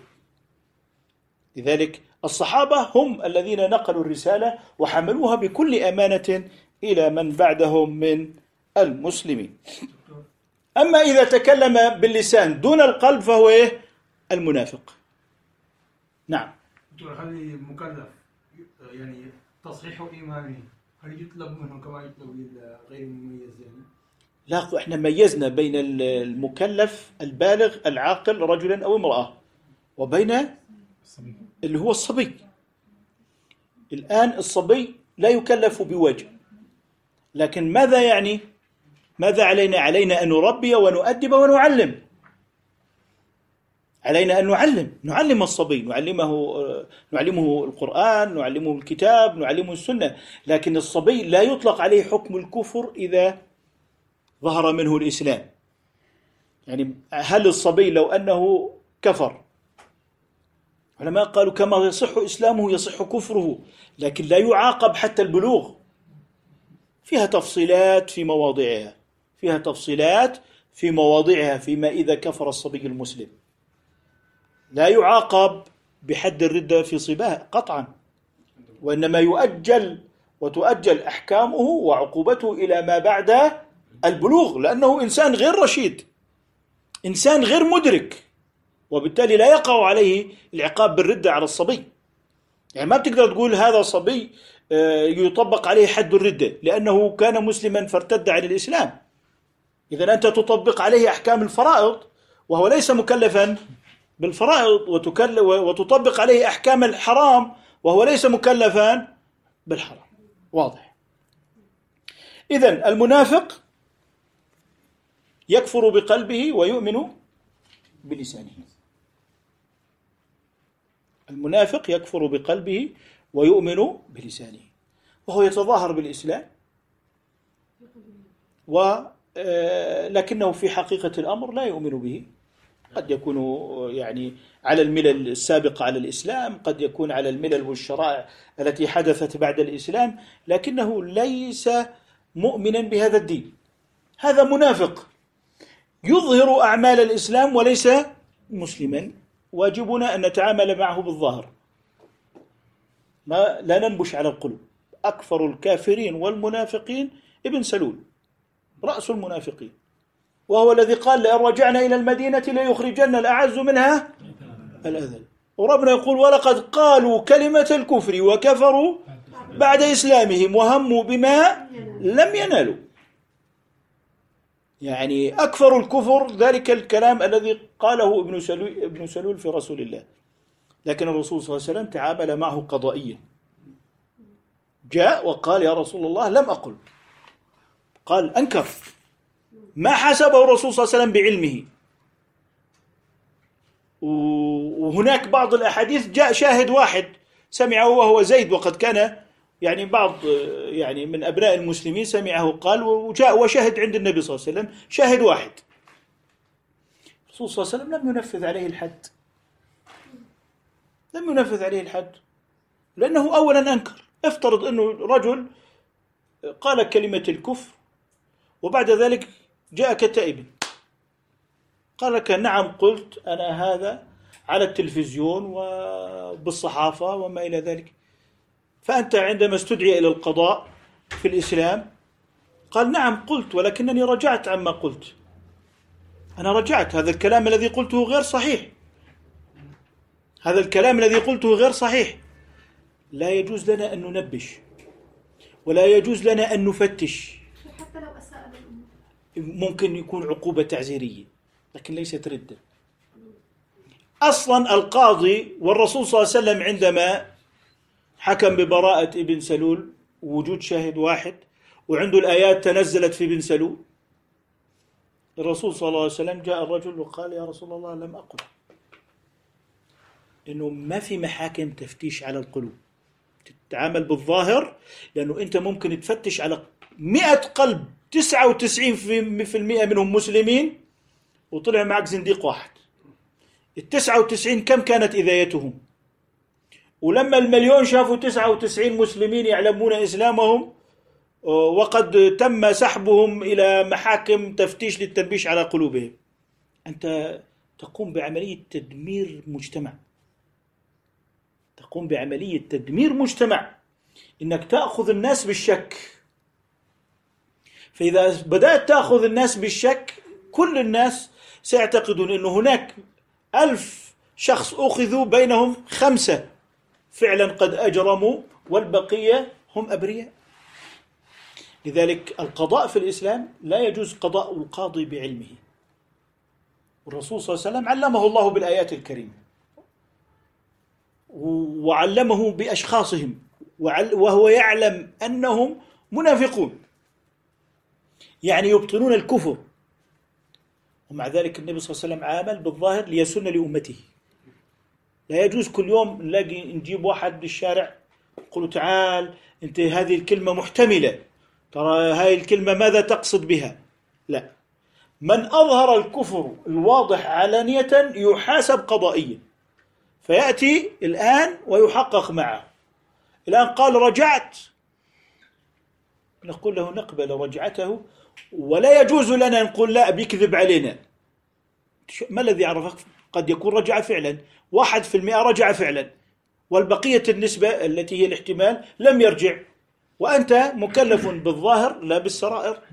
S1: لذلك الصحابة هم الذين نقلوا الرسالة وحملوها بكل أمانة إلى من بعدهم من المسلمين. أما إذا تكلم باللسان دون القلب فهو إيه؟ المنافق. نعم.
S4: هل مكلف يعني تصحيح إيمانه هل يطلب منه كما يطلب للغير المميز يعني؟
S1: لا، احنا ميزنا بين المكلف البالغ العاقل رجلا أو امرأة وبين اللي هو الصبي. الآن الصبي لا يكلف بوجه، لكن ماذا يعني؟ ماذا علينا؟ علينا أن نربي ونؤدب ونعلم. علينا أن نعلم نعلم الصبي، نعلمه نعلمه القرآن، نعلمه الكتاب، نعلمه السنة. لكن الصبي لا يطلق عليه حكم الكفر إذا ظهر منه الإسلام. يعني هل الصبي لو أنه كفر، علماء قالوا كما يصح إسلامه يصح كفره، لكن لا يعاقب حتى البلوغ. فيها تفصيلات في مواضعها فيها تفصيلات في مواضعها فيما إذا كفر الصبي المسلم لا يعاقب بحد الردة في صباه قطعا، وإنما يؤجل وتؤجل أحكامه وعقوبته إلى ما بعد البلوغ، لأنه إنسان غير رشيد، إنسان غير مدرك، وبالتالي لا يقع عليه العقاب بالردة على الصبي. يعني ما بتقدر تقول هذا صبي يطبق عليه حد الردة لأنه كان مسلما فارتد عن الإسلام. إذن أنت تطبق عليه أحكام الفرائض وهو ليس مكلفا بالفرائض، وتطبق عليه أحكام الحرام وهو ليس مكلفا بالحرام. واضح؟ إذن المنافق يكفر بقلبه ويؤمن بلسانه. المنافق يكفر بقلبه ويؤمن بلسانه، وهو يتظاهر بالإسلام ولكنه في حقيقة الأمر لا يؤمن به. قد يكون يعني على الملل السابقة على الإسلام، قد يكون على الملل والشرائع التي حدثت بعد الإسلام، لكنه ليس مؤمنا بهذا الدين. هذا منافق يظهر أعمال الإسلام وليس مسلما. واجبنا أن نتعامل معه بالظاهر، ما لا ننبش على القلوب. أكثر الكافرين والمنافقين ابن سلول رأس المنافقين، وهو الذي قال: لئن رجعنا إلى المدينة ليخرجن الأعز منها الأذل. وربنا يقول: ولقد قالوا كلمة الكفر وكفروا بعد إسلامهم وهموا بما لم ينالوا. يعني أكثر الكفر ذلك الكلام الذي قاله ابن سلول, ابن سلول في رسول الله، لكن الرسول صلى الله عليه وسلم تعامل معه قضائيا. جاء وقال: يا رسول الله لم أقل، قال أنكر، ما حسبه الرسول صلى الله عليه وسلم بعلمه. وهناك بعض الأحاديث جاء شاهد واحد سمعه وهو زيد، وقد كان يعني بعض يعني من أبناء المسلمين سمعه قال، وجاء وشهد عند النبي صلى الله عليه وسلم شاهد واحد. الرسول صلى الله عليه وسلم لم ينفذ عليه الحد، لم ينفذ عليه الحد لأنه أولا أنكر. افترض أنه رجل قال كلمة الكفر وبعد ذلك جاءك تائب قال لك نعم قلت أنا هذا على التلفزيون وبالصحافة وما إلى ذلك، فأنت عندما استدعي إلى القضاء في الإسلام قال نعم قلت ولكنني رجعت عما قلت، أنا رجعت، هذا الكلام الذي قلته غير صحيح، هذا الكلام الذي قلته غير صحيح. لا يجوز لنا أن ننبش ولا يجوز لنا أن نفتش.
S5: حتى لو أساء للأمور
S1: ممكن يكون عقوبة تعزيرية لكن ليست ردة. أصلا القاضي والرسول صلى الله عليه وسلم عندما حكم ببراءة ابن سلول ووجود شاهد واحد وعنده الآيات تنزلت في ابن سلول، الرسول صلى الله عليه وسلم جاء الرجل وقال يا رسول الله لم أقل، إنه ما في محاكم تفتيش على القلوب، تتعامل بالظاهر، لأنه أنت ممكن تفتش على مئة قلب تسعة وتسعين في المئة منهم مسلمين وطلع معك زنديق واحد. التسعة وتسعين كم كانت إذايتهم؟ ولما المليون شافوا تسعة وتسعين مسلمين يعلمون إسلامهم وقد تم سحبهم إلى محاكم تفتيش للتنبيش على قلوبهم، أنت تقوم بعملية تدمير مجتمع، تقوم بعملية تدمير مجتمع، إنك تأخذ الناس بالشك. فإذا بدأت تأخذ الناس بالشك كل الناس سيعتقدون أن هناك ألف شخص أخذوا بينهم خمسة فعلا قد أجرموا والبقية هم أبرياء. لذلك القضاء في الإسلام لا يجوز قضاء القاضي بعلمه، والرسول صلى الله عليه وسلم علمه الله بالآيات الكريمة وعلمه بأشخاصهم وهو يعلم أنهم منافقون يعني يبطنون الكفر، ومع ذلك النبي صلى الله عليه وسلم عامل بالظاهر ليسن لأمته. لا يجوز كل يوم نلاقي نجيب واحد بالشارع نقول تعال أنت هذه الكلمة محتملة، ترى هذه الكلمة ماذا تقصد بها؟ لا، من أظهر الكفر الواضح علانية يحاسب قضائيا، فيأتي الآن ويحقق معه. الآن قال رجعت، نقول له نقبل رجعته، ولا يجوز لنا نقول لا بيكذب علينا. ما الذي عرفك؟ قد يكون رجع فعلا، واحد في المئة رجع فعلا، والبقية النسبة التي هي الاحتمال لم يرجع، وأنت مكلف بالظاهر لا بالسرائر.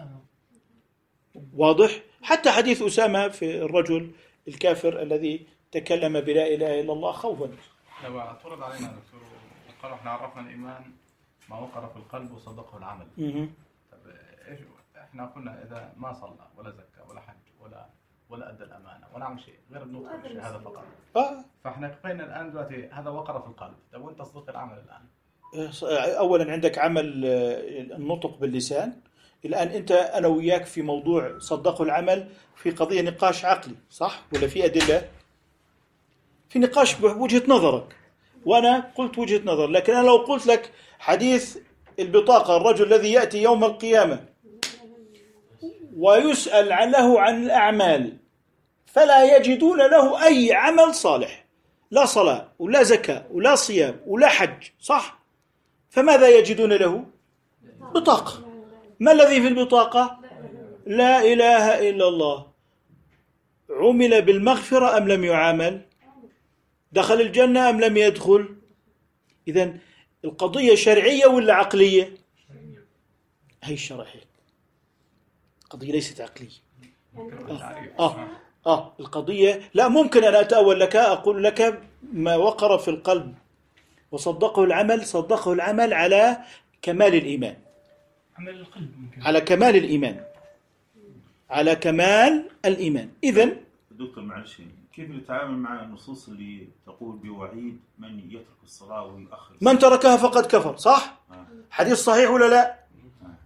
S1: واضح؟ حتى حديث أسامة في الرجل الكافر الذي تكلم بلا إله إلا الله خوفا.
S2: لو اعترض علينا دكتور وقالوا احنا عرفنا الإيمان ما وقر في القلب وصدقه العمل. طب ايش احنا قلنا إذا ما صلى ولا زكى ولا حج ولا ولا أدى الأمانة ولا عمل شيء غير النطق بالشهادة فقط،
S1: آه.
S2: فاحنا قلنا الآن دلوقتي هذا وقر في القلب، طب وين تصديق العمل الآن؟
S1: أولا عندك عمل النطق باللسان. الآن أنت أنا وياك في موضوع صدقه العمل في قضية نقاش عقلي صح ولا في أدلة؟ في نقاش بوجهة نظرك وأنا قلت وجهة نظر، لكن أنا لو قلت لك حديث البطاقة، الرجل الذي يأتي يوم القيامة ويسأل له عن الأعمال فلا يجدون له أي عمل صالح، لا صلاة ولا زكاة ولا صيام ولا حج صح؟ فماذا يجدون له؟ بطاقة. ما الذي في البطاقة؟ لا إله إلا الله. عمل بالمغفرة أم لم يعامل؟ دخل الجنة أم لم يدخل؟ إذن القضية شرعية ولا عقلية؟ هي الشرعية، القضية ليست عقلية. آه. آه. آه. القضية لا ممكن أن أتأول لك أقول لك ما وقر في القلب وصدقه العمل، صدقه العمل على كمال الإيمان،
S3: عمل القلب ممكن.
S1: على كمال الإيمان، على كمال الإيمان. إذن
S7: دكتور معلش، كيف نتعامل مع النصوص اللي تقول بوعيد من يترك الصلاة ويؤخر الصلاة؟
S1: من تركها فقد كفر صح؟
S7: آه.
S1: حديث صحيح ولا لا؟
S7: آه.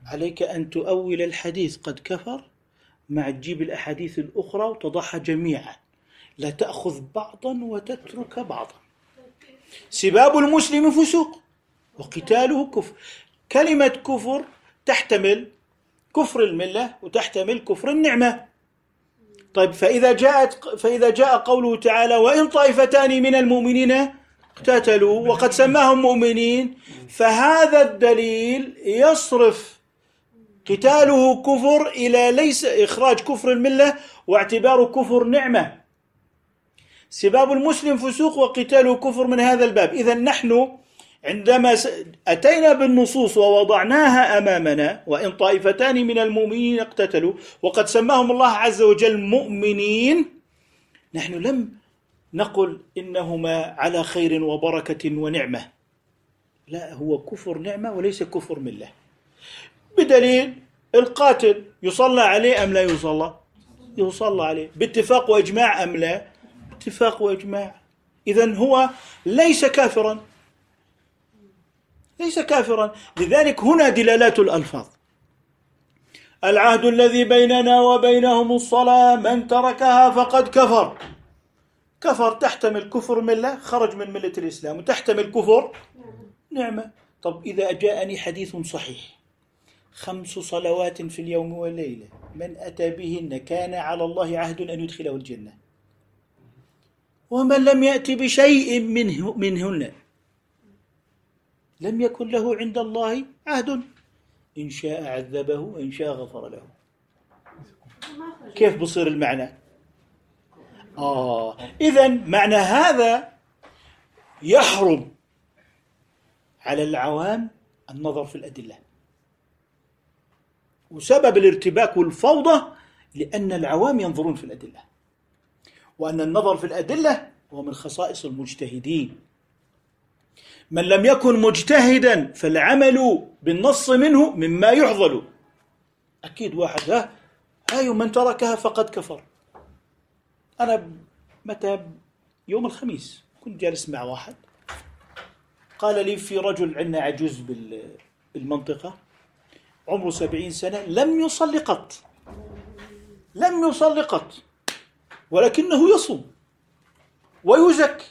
S1: عليك أن تؤول الحديث قد كفر مع تجيب الأحاديث الأخرى وتضعها جميعا، لا تأخذ بعضا وتترك بعضا. سباب المسلم فسوق وقتاله كفر. كلمة كفر تحتمل كفر الملة وتحتمل كفر النعمة. طيب فإذا جاءت فإذا جاء قوله تعالى وإن طائفتان من المؤمنين اقتتلوا وقد سماهم مؤمنين، فهذا الدليل يصرف قتاله كفر إلى ليس إخراج كفر الملة واعتباره كفر نعمة. سباب المسلم فسوق وقتاله كفر من هذا الباب. إذن نحن عندما أتينا بالنصوص ووضعناها أمامنا وإن طائفتان من المؤمنين اقتتلوا وقد سماهم الله عز وجل مؤمنين، نحن لم نقل إنهما على خير وبركة ونعمة، لا، هو كفر نعمة وليس كفر ملة. بدليل القاتل يصلى عليه أم لا يصلى؟ يصلى عليه باتفاق وإجماع أم لا؟ اتفاق وإجماع. إذن هو ليس كافرا، ليس كافرا. لذلك هنا دلالات الألفاظ. العهد الذي بيننا وبينهم الصلاة من تركها فقد كفر. كفر تحتمل كفر ملة، خرج من ملة الإسلام، وتحتمل كفر نعمة. طب إذا جاءني حديث صحيح خمس صلوات في اليوم والليلة من أتى بهن كان على الله عهد أن يدخله الجنة، ومن لم يأتي بشيء منه منهن لم يكن له عند الله عهد، إن شاء عذبه وإن شاء غفر له. كيف بصير المعنى؟ آه إذن معنى هذا يحرم على العوام النظر في الأدلة، وسبب الارتباك والفوضى لأن العوام ينظرون في الأدلة، وأن النظر في الأدلة هو من خصائص المجتهدين. من لم يكن مجتهدا فالعمل بالنص منه مما يحظل. أكيد واحد ها هاي من تركها فقد كفر. أنا متى يوم الخميس كنت جالس مع واحد قال لي في رجل عندنا عجوز بالمنطقة عمره سبعين سنة لم يصلي قط، لم يصلي قط، ولكنه يصوم ويزكي،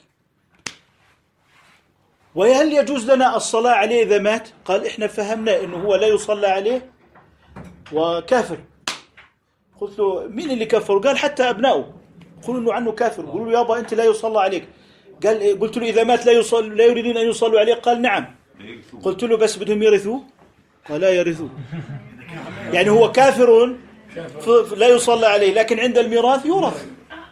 S1: وهل يجوز لنا الصلاة عليه إذا مات؟ قال إحنا فهمنا إنه هو لا يصلى عليه وكافر. قلت له مين اللي كفر؟ قال حتى أبنائه قلوا له عنه كافر، قلوا له يابا أنت لا يصلى عليك. قال قلت له إذا مات لا يصل لا يريدون أن يصلوا عليه؟ قال نعم. قلت له بس بدهم يرثوه؟ قال لا يرثوه. يعني هو كافر لا يصلى عليه لكن عند الميراث يورث.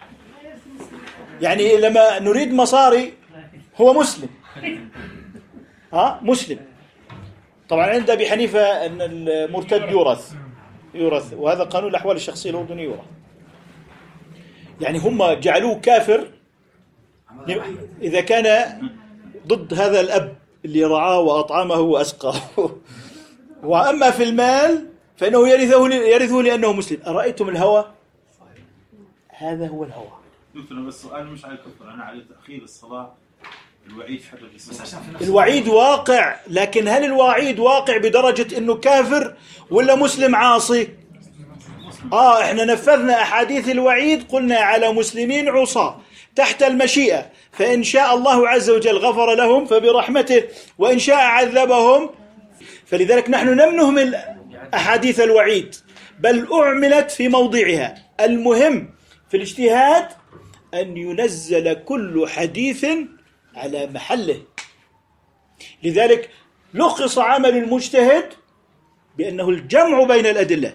S1: يعني لما نريد مصاري هو مسلم، ها مسلم. طبعا عند أبي حنيفة أن المرتد يورث يورث وهذا قانون الأحوال الشخصية الأردني يورث. يعني هم جعلوه كافر إذا كان ضد هذا الأب اللي رعاه وأطعمه وأسقاه. وأما في المال فإنه يرثه يرثه لأنه مسلم. أرأيتم الهوى؟ هذا هو الهوى.
S7: دكتور بس السؤال مش على الكفر، أنا على تأخير الصلاة. الوعيد حدث الصلاة.
S1: الوعيد واقع، لكن هل الوعيد واقع بدرجة إنه كافر ولا مسلم عاصي؟ آه إحنا نفذنا أحاديث الوعيد، قلنا على مسلمين عصاة تحت المشيئة، فإن شاء الله عز وجل غفر لهم فبرحمته، وإن شاء عذبهم. فلذلك نحن لم نهمل أحاديث الوعيد بل أعملت في موضعها. المهم في الاجتهاد أن ينزل كل حديث على محله. لذلك لخص عمل المجتهد بأنه الجمع بين الأدلة.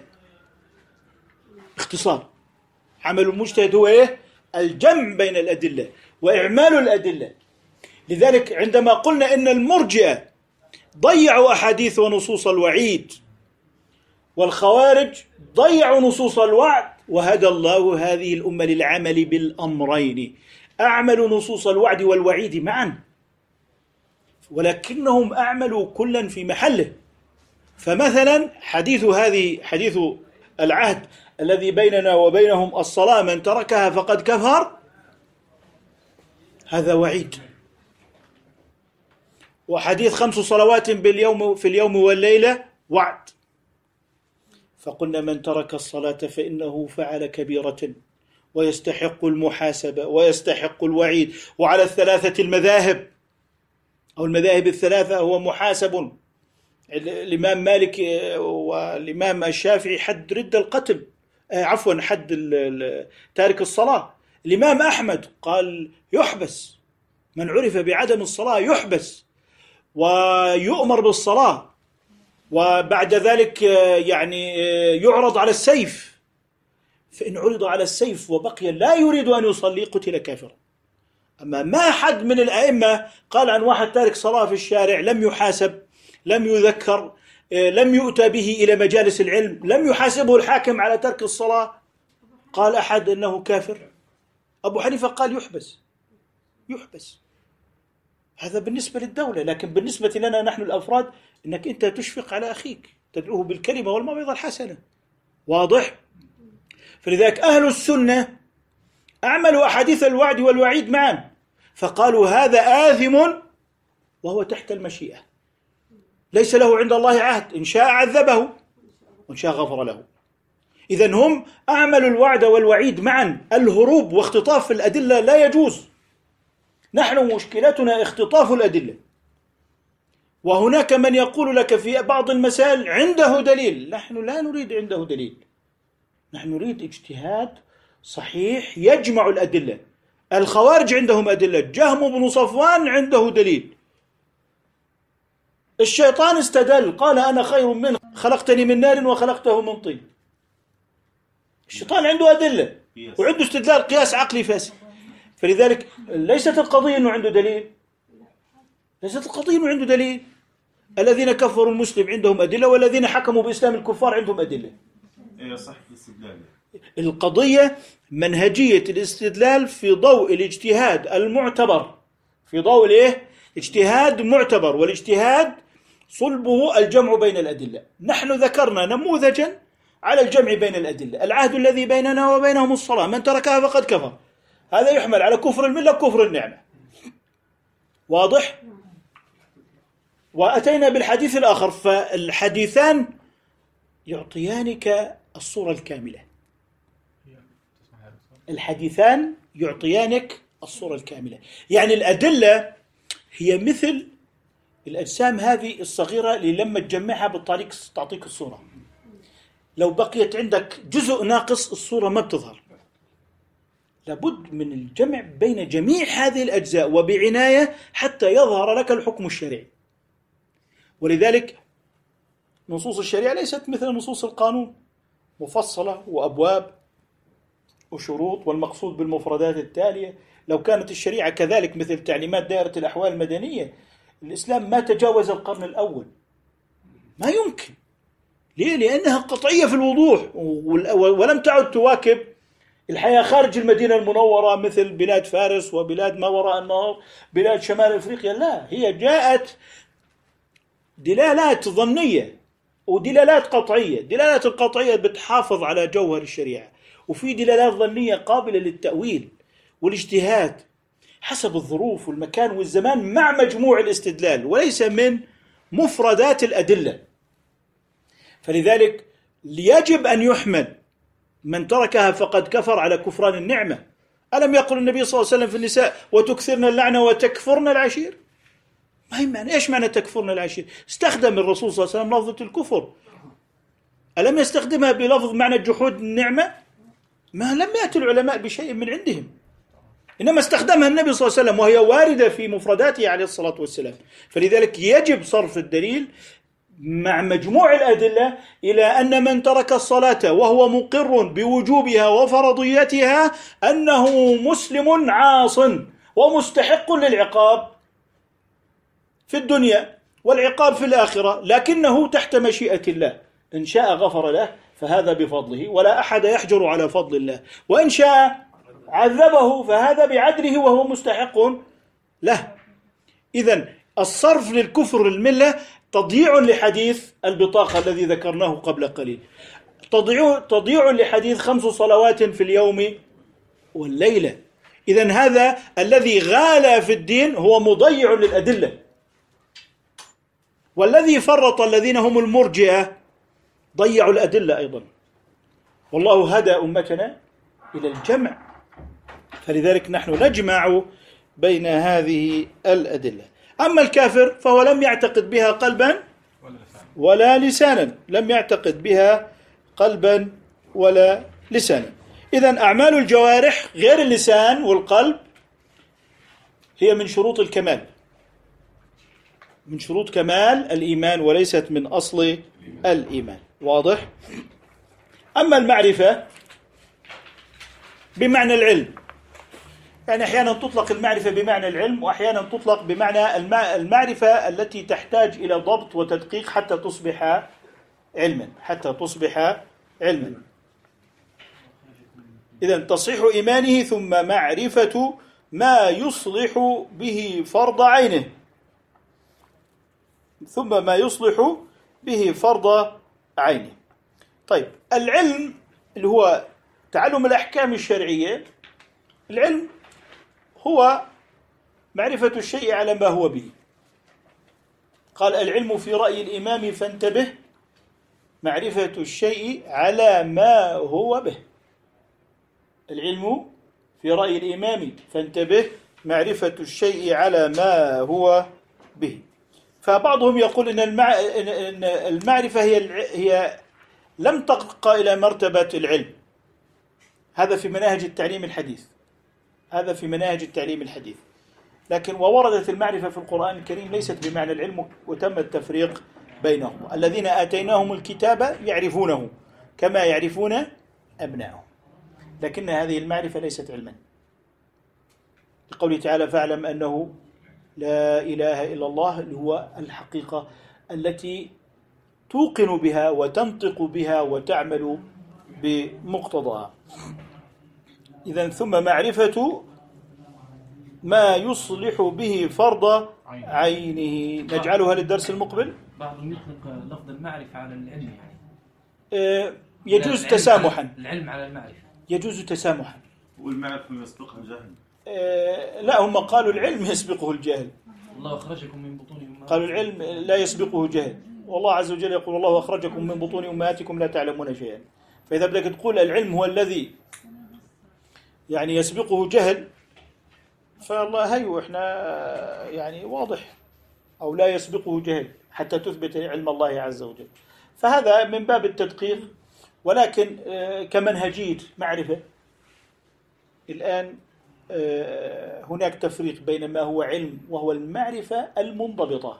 S1: اختصار عمل المجتهد هو إيه؟ الجمع بين الأدلة وإعمال الأدلة. لذلك عندما قلنا إن المرجئة ضيعوا أحاديث ونصوص الوعيد والخوارج ضيعوا نصوص الوعد، وهدى الله هذه الأمة للعمل بالأمرين، أعملوا نصوص الوعد والوعيد معا، ولكنهم أعملوا كلا في محله. فمثلا حديث هذه حديث العهد الذي بيننا وبينهم الصلاة من تركها فقد كفر، هذا وعيد. وحديث خمس صلوات باليوم في اليوم والليلة وعد. فقلنا من ترك الصلاة فإنه فعل كبيرة ويستحق المحاسبة ويستحق الوعيد. وعلى الثلاثة المذاهب أو المذاهب الثلاثة هو محاسب. الإمام مالك والإمام الشافعي حد رد القتل، عفوا حد تارك الصلاة. الإمام أحمد قال يحبس، من عرف بعدم الصلاة يحبس ويؤمر بالصلاة، وبعد ذلك يعني يعرض على السيف، فإن عرض على السيف وبقي لا يريد أن يصلي قتل كافرا. أما ما حد من الأئمة قال عن واحد تارك صلاة في الشارع لم يحاسب، لم يذكر، لم يؤتى به إلى مجالس العلم، لم يحاسبه الحاكم على ترك الصلاة. قال أحد أنه كافر. أبو حنيفة قال يحبس يحبس. هذا بالنسبة للدولة، لكن بالنسبة لنا نحن الأفراد أنك أنت تشفق على أخيك، تدعوه بالكلمة والموعظة الحسنة. واضح؟ فلذلك أهل السنة أعملوا أحاديث الوعد والوعيد معا، فقالوا هذا آثم وهو تحت المشيئة، ليس له عند الله عهد، إن شاء عذبه وإن شاء غفر له. إذن هم أعملوا الوعد والوعيد معا. الهروب واختطاف الأدلة لا يجوز. نحن مشكلتنا اختطاف الأدلة، وهناك من يقول لك في بعض المسائل عنده دليل. نحن لا نريد عنده دليل، نحن نريد اجتهاد صحيح يجمع الأدلة. الخوارج عندهم أدلة، جهم بن صفوان عنده دليل، الشيطان استدل قال أنا خير منه خلقتني من نار وخلقته من طين. الشيطان عنده أدلة وعنده استدلال قياس عقلي فاسد. فلذلك ليست القضية أنه عنده دليل، ليست القضية أنه عنده دليل. الذين كفروا المسلم عندهم أدلة، والذين حكموا بإسلام الكفار عندهم أدلة.
S7: إيه صح الاستدلال.
S1: القضية منهجية الاستدلال في ضوء الاجتهاد المعتبر، في ضوء الايه؟ اجتهاد معتبر، والاجتهاد صلبه الجمع بين الأدلة. نحن ذكرنا نموذجا على الجمع بين الأدلة. العهد الذي بيننا وبينهم الصلاة، من تركها فقد كفر. هذا يحمل على كفر الملة كفر النعمة. واضح؟ وأتينا بالحديث الآخر، فالحديثان يعطيانك الصورة الكاملة. الحديثان يعطيانك الصورة الكاملة. يعني الأدلة هي مثل الأجسام هذه الصغيرة اللي لما تجمعها بالطريق تعطيك الصورة. لو بقيت عندك جزء ناقص الصورة ما بتظهر. لابد من الجمع بين جميع هذه الأجزاء وبعناية حتى يظهر لك الحكم الشرعي. ولذلك نصوص الشريعة ليست مثل نصوص القانون، مفصلة وأبواب وشروط، والمقصود بالمفردات التالية. لو كانت الشريعة كذلك مثل تعليمات دائرة الأحوال المدنية، الإسلام ما تجاوز القرن الأول، ما يمكن. ليه؟ لأنها قطعية في الوضوح، ولم تعد تواكب الحياة خارج المدينة المنورة مثل بلاد فارس وبلاد ما وراء النهر، بلاد شمال أفريقيا. لا، هي جاءت دلالات ظنية ودلالات قطعية. دلالات القطعية بتحافظ على جوهر الشريعة، وفي دلالات ظنية قابلة للتأويل والاجتهاد حسب الظروف والمكان والزمان مع مجموع الاستدلال، وليس من مفردات الأدلة. فلذلك يجب أن يحمل من تركها فقد كفر على كفران النعمة. ألم يقل النبي صلى الله عليه وسلم في النساء وتكثرن اللعنة وتكفرن العشير؟ ما هي معنى إيش معنى تكفرن العشير؟ استخدم الرسول صلى الله عليه وسلم لفظة الكفر، ألم يستخدمها بلفظ معنى جحود النعمة؟ ما لم يأتي العلماء بشيء من عندهم، إنما استخدمها النبي صلى الله عليه وسلم وهي واردة في مفرداته عليه الصلاة والسلام. فلذلك يجب صرف الدليل مع مجموع الأدلة إلى أن من ترك الصلاة وهو مقر بوجوبها وفرضيتها أنه مسلم عاص ومستحق للعقاب في الدنيا والعقاب في الآخرة، لكنه تحت مشيئة الله. إن شاء غفر له فهذا بفضله، ولا أحد يحجر على فضل الله، وإن شاء عذبه فهذا بعدله وهو مستحق له. إذن الصرف للكفر الملة تضييع لحديث البطاقة الذي ذكرناه قبل قليل، تضييع, تضييع لحديث خمس صلوات في اليوم والليلة. إذن هذا الذي غالى في الدين هو مضيع للأدلة. والذي فرط الذين هم المرجئة ضيعوا الأدلة أيضا، والله هدى أمتنا إلى الجمع، فلذلك نحن نجمع بين هذه الأدلة. أما الكافر فهو لم يعتقد بها قلبا ولا لسانا، لم يعتقد بها قلبا ولا لسانا. إذن أعمال الجوارح غير اللسان والقلب هي من شروط الكمال، من شروط كمال الإيمان وليست من أصل الإيمان. واضح؟ أما المعرفة بمعنى العلم، يعني أحيانا تطلق المعرفة بمعنى العلم، وأحيانا تطلق بمعنى المعرفة التي تحتاج إلى ضبط وتدقيق حتى تصبح علما، حتى تصبح علما. إذن تصحيح إيمانه ثم معرفة ما يصلح به فرض عينه، ثم ما يصلح به فرض عينه. طيب، العلم اللي هو تعلم الأحكام الشرعية، العلم هو معرفة الشيء على ما هو به. قال العلم في رأي الإمام فانتبه، معرفة الشيء على ما هو به. العلم في رأي الإمام فانتبه، معرفة الشيء على ما هو به. فبعضهم يقول إن المعرفة هي هي لم ترقى إلى مرتبة العلم. هذا في مناهج التعليم الحديث، هذا في مناهج التعليم الحديث. لكن ووردت المعرفة في القرآن الكريم ليست بمعنى العلم، وتم التفريق بينهم. الذين آتيناهم الكتاب يعرفونه كما يعرفون أبنائهم، لكن هذه المعرفة ليست علما، لقوله تعالى فاعلم أنه لا إله إلا الله، اللي هو الحقيقة التي توقن بها وتنطق بها وتعمل بمقتضاها. إذن ثم معرفة ما يصلح به فرض عينه. نجعلها للدرس المقبل.
S3: بعضهم يطلق لفظ المعرفة على العلم، يعني
S1: آه يجوز تسامحا،
S3: العلم على المعرفة
S1: يجوز تسامحا.
S7: والمعرفة يسبقها الجهل.
S1: آه لا، هم قالوا العلم يسبقه الجهل.
S3: الله أخرجكم من بطون أمهاتكم.
S1: قالوا العلم لا يسبقه جهل، والله عز وجل يقول الله أخرجكم من بطون أمهاتكم لا تعلمون شيئا. فإذا بدك تقول العلم هو الذي يعني يسبقه جهل، فالله هيو إحنا يعني واضح، أو لا يسبقه جهل حتى تثبت علم الله عز وجل. فهذا من باب التدقيق، ولكن كمنهجية معرفة الآن هناك تفريق بين ما هو علم وهو المعرفة المنضبطة.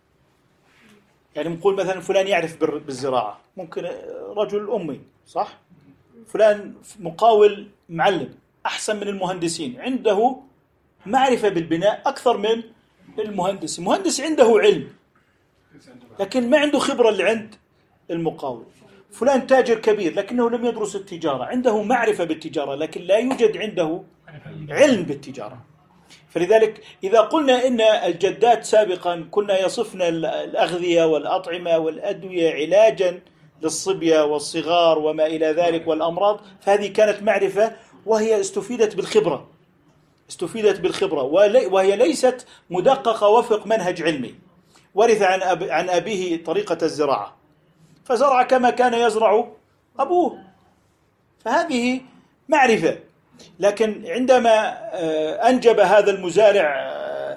S1: يعني نقول مثلا فلان يعرف بالزراعة، ممكن رجل أمي صح؟ فلان مقاول معلم أحسن من المهندسين، عنده معرفة بالبناء أكثر من المهندس. المهندس عنده علم لكن ما عنده خبرة اللي عند المقاول. فلان تاجر كبير لكنه لم يدرس التجارة، عنده معرفة بالتجارة لكن لا يوجد عنده علم بالتجارة. فلذلك إذا قلنا إن الجدات سابقا كنا يصفن الأغذية والأطعمة والأدوية علاجا للصبية والصغار وما إلى ذلك والأمراض، فهذه كانت معرفة وهي استفيدت بالخبرة، استفيدت بالخبرة وهي ليست مدققة وفق منهج علمي. ورث عن أب عن أبيه طريقة الزراعة فزرع كما كان يزرع أبوه، فهذه معرفة. لكن عندما أنجب هذا المزارع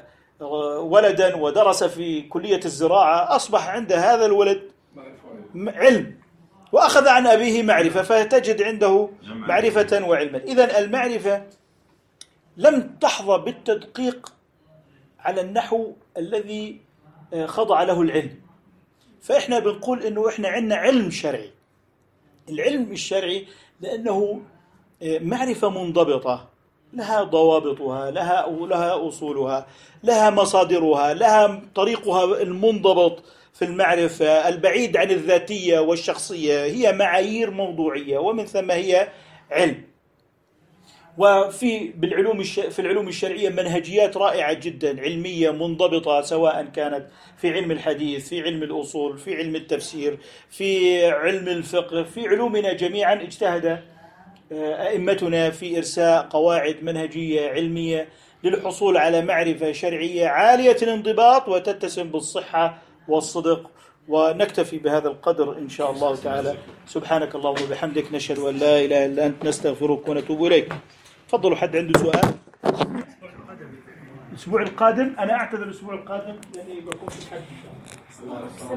S1: ولدا ودرس في كلية الزراعة أصبح عند هذا الولد علم وأخذ عن أبيه معرفة، فتجد عنده معرفة وعلما. إذن المعرفة لم تحظى بالتدقيق على النحو الذي خضع له العلم. فإحنا بنقول إنه إحنا عندنا علم شرعي. العلم الشرعي لأنه معرفة منضبطة، لها ضوابطها، لها لها أصولها، لها مصادرها، لها طريقها المنضبط في المعرفة البعيد عن الذاتية والشخصية. هي معايير موضوعية ومن ثم هي علم. وفي بالعلوم في العلوم الشرعية منهجيات رائعة جدا علمية منضبطة، سواء كانت في علم الحديث، في علم الأصول، في علم التفسير، في علم الفقه، في علومنا جميعا اجتهد أئمتنا في إرساء قواعد منهجية علمية للحصول على معرفة شرعية عالية الانضباط وتتسم بالصحة والصدق ونكتفي بهذا القدر إن شاء الله تعالى. سبحانك اللهم وبحمدك، نشهد أن لا إله إلا أنت، نستغفرك ونتوب إليك. تفضلوا، حد عنده سؤال؟ الأسبوع القادم أنا أعتذر الأسبوع القادم لأني بكون في الحج إن شاء الله.